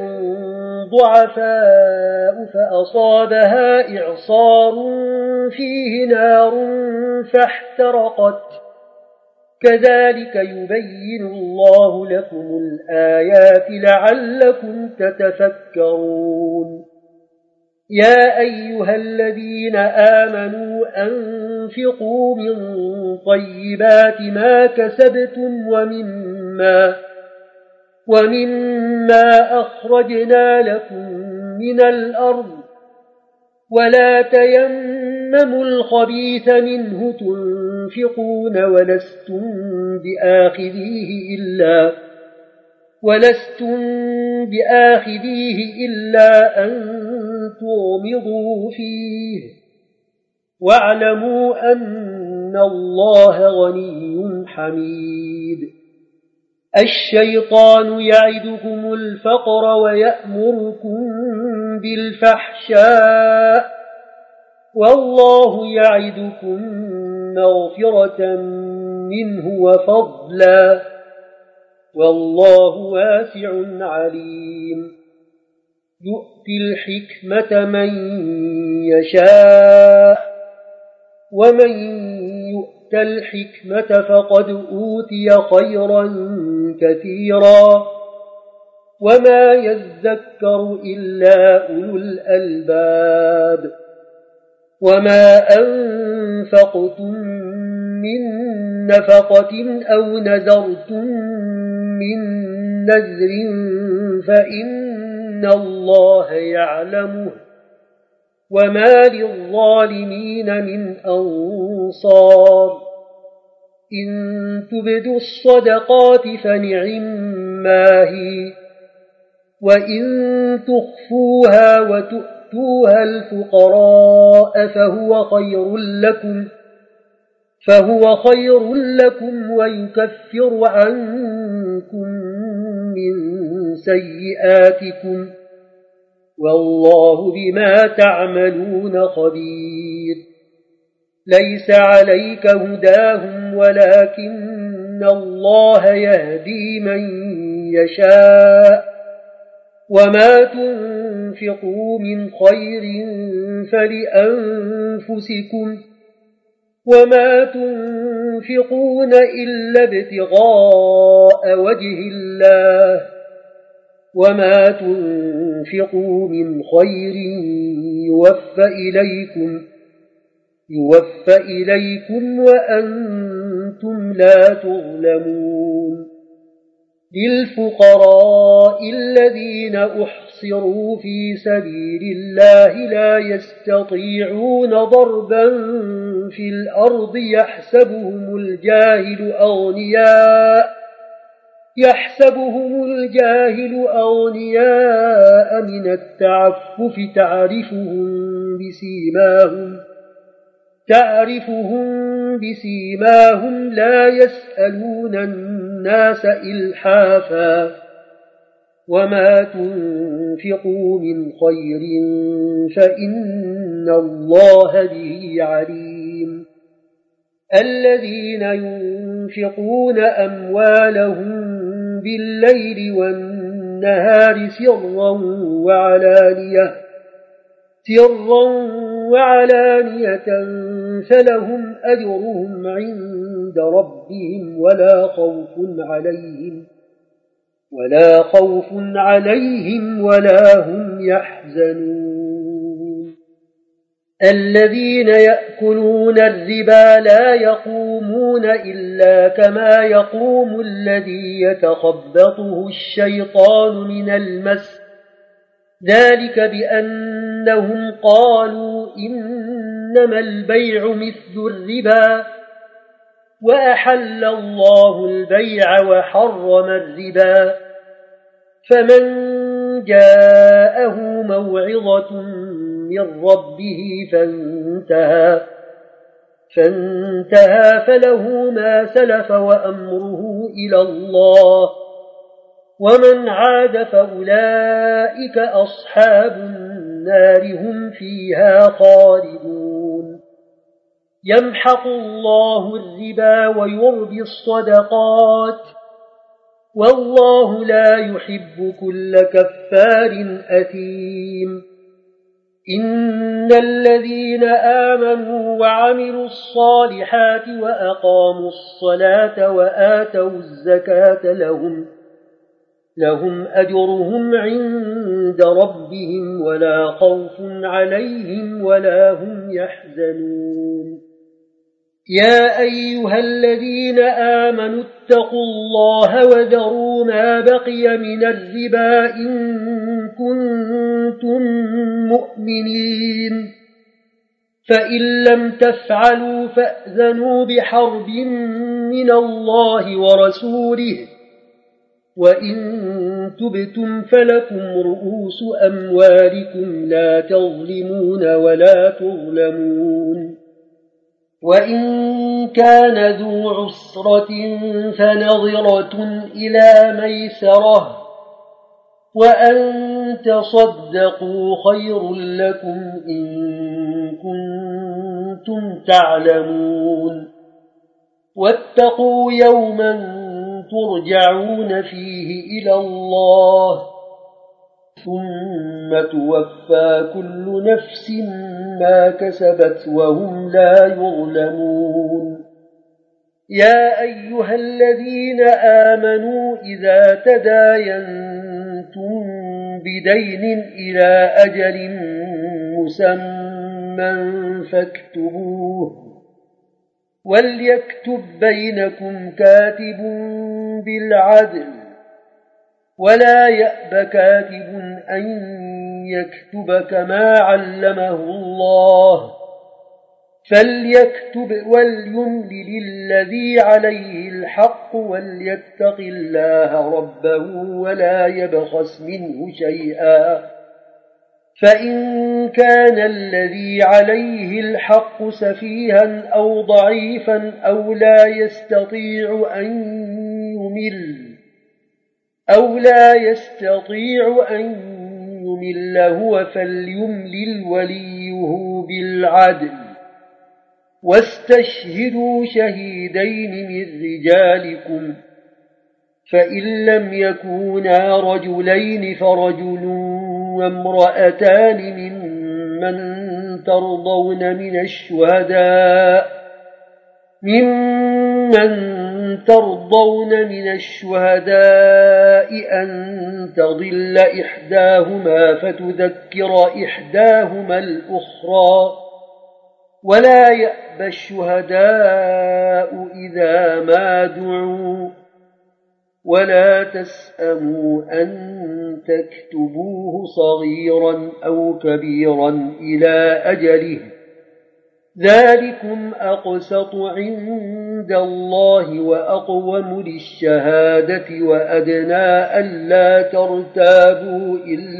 ضعفاء فأصابها إعصار فيه نار فاحترقت كذلك يبين الله لكم الآيات لعلكم تتفكرون يا أيها الذين آمنوا أنفقوا من طيبات ما كسبتم ومما أخرجنا لكم من الأرض ولا تيمموا الخبيث منه تنفقون ولستم بآخذيه إلا أن تغمضوا فيه واعلموا أن الله غني حميد الشيطان يعدكم الفقر ويأمركم بالفحشاء والله يعدكم مغفرة منه وفضلا والله واسع عليم يؤتي الحكمة من يشاء ومن يؤت الحكمة فقد أوتي خيرا كثيرا وما يذكر إلا أولو الألباب وما أنفقتم من نفقة أو نذرتم من نذر فإن الله يعلمه وما للظالمين من أنصار إن تبدوا الصدقات فنعما هي وإن تخفوها وتؤتوها الفقراء فهو خير لكم ويكفر عنكم من سيئاتكم والله بما تعملون خبير ليس عليك هداهم ولكن الله يهدي من يشاء وما تنفقوا من خير فلأنفسكم وما تنفقون إلا ابتغاء وجه الله وما تنفقوا من خير يوفى إليكم وأنتم لا تظلمون للفقراء الذين أحصروا في سبيل الله لا يستطيعون ضربا في الأرض يحسبهم الجاهل أغنياء من التعفف تعرفهم بسيماهم لا يسألون الناس إلحافا وما تنفقوا من خير فإن الله به عليم الذين ينفقون أموالهم بالليل والنهار سرا وعلانية فلهم أجرهم عند ربهم ولا خوف عليهم ولا هم يحزنون الذين يأكلون الربا لا يقومون إلا كما يقوم الذي يتخبطه الشيطان من المس ذلك بأنهم قالوا إنما البيع مثل الربا وأحل الله البيع وحرم الربا فمن جاءه موعظة من ربه فانتهى فله ما سلف وأمره إلى الله ومن عاد فأولئك أصحاب النار هم فيها خالدون يمحق الله الربا ويربي الصدقات والله لا يحب كل كفار أثيم إن الذين آمنوا وعملوا الصالحات وأقاموا الصلاة وآتوا الزكاة لهم أجرهم عند ربهم ولا خوف عليهم ولا هم يحزنون يا أيها الذين آمنوا اتقوا الله وذروا ما بقي من الربا إن كنتم مؤمنين فإن لم تفعلوا فأذنوا بحرب من الله ورسوله وإن تبتم فلكم رؤوس أموالكم لا تظلمون ولا تظلمون وإن كان ذو عسرة فنظرة إلى ميسرة وأن تصدقوا خير لكم إن كنتم تعلمون واتقوا يوما ترجعون فيه إلى الله ثم توفى كل نفس ما كسبت وهم لا يظلمون يا أيها الذين آمنوا إذا تداينتم بدين إلى أجل مسمى فاكتبوه وليكتب بينكم كاتب بالعدل ولا يأب كاتب أن يكتب كما علمه الله فليكتب وليملل الذي عليه الحق وليتق الله ربه ولا يبخس منه شيئا فإن كان الذي عليه الحق سفيها أو ضعيفا أو لا يستطيع أن يمل هو فليملل وليه بالعدل واستشهدوا شهيدين من رجالكم فإن لم يكونا رجلين فرجل وامرأتان ممن ترضون من الشهداء أن تضل إحداهما فتذكر إحداهما الأخرى ولا يأبى الشهداء إذا ما دعوا ولا تسأموا أن تكتبوه صغيرا أو كبيرا إلى أجله ذلكم أقسط عند الله وأقوم للشهادة وأدنى ألا ترتابوا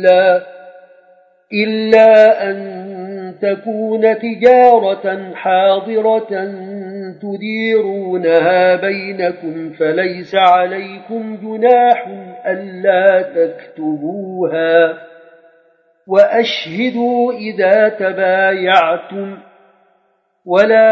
إلا أن تكون تجارة حاضرة تديرونها بينكم فليس عليكم جناح ألا تكتبوها وأشهدوا إذا تبايعتم ولا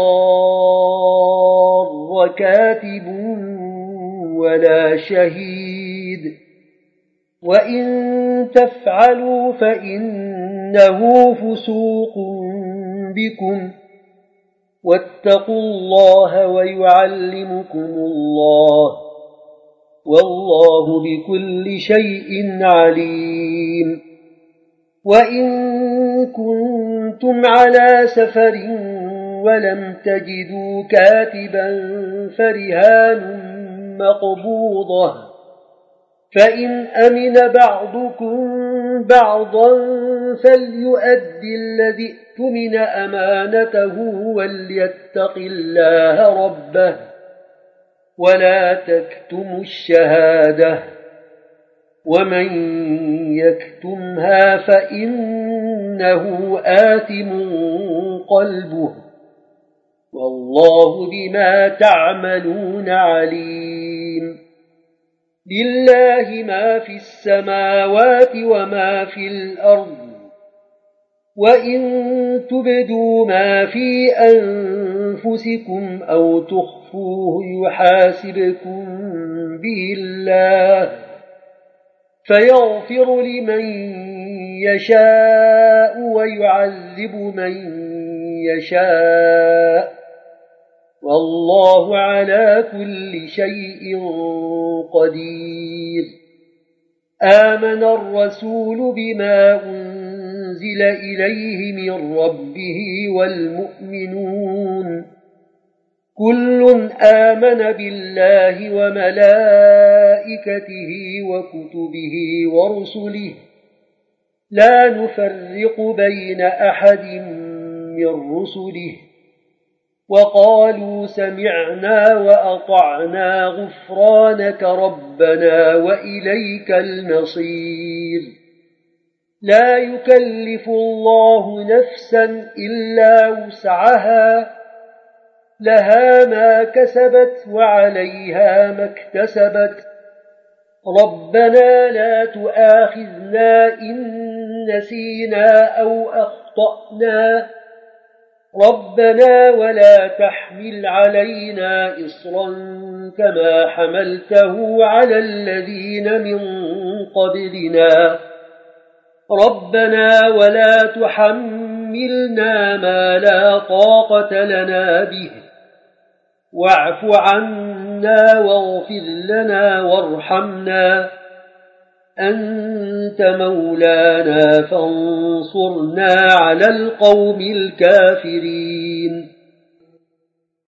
يضار كاتب ولا شهيد وإن تفعلوا فإنه فسوق بكم واتقوا الله ويعلمكم الله والله بكل شيء عليم وإن كنتم على سفر ولم تجدوا كاتبا فرهان مقبوضة فإن أمن بعضكم بعضا فليؤدي الذي اؤتمن أمانته وليتق الله ربه ولا تكتموا الشهادة ومن يكتمها فإنه آثم قلبه والله بما تعملون عليم لله ما في السماوات وما في الأرض وإن تبدوا ما في أنفسكم أو تخفوه يحاسبكم به الله فيغفر لمن يشاء ويعذب من يشاء والله على كل شيء قدير آمن الرسول بما أنزل إليه من ربه والمؤمنون كل آمن بالله وملائكته وكتبه ورسله لا نفرق بين أحد من رسله وقالوا سمعنا وأطعنا غفرانك ربنا وإليك المصير لا يكلف الله نفسا إلا وسعها لها ما كسبت وعليها ما اكتسبت ربنا لا تؤاخذنا إن نسينا أو أخطأنا ربنا ولا تحمل علينا إصرا كما حملته على الذين من قبلنا ربنا ولا تحملنا ما لا طاقة لنا به واعف عنا واغفر لنا وارحمنا أنت مولانا فانصرنا على القوم الكافرين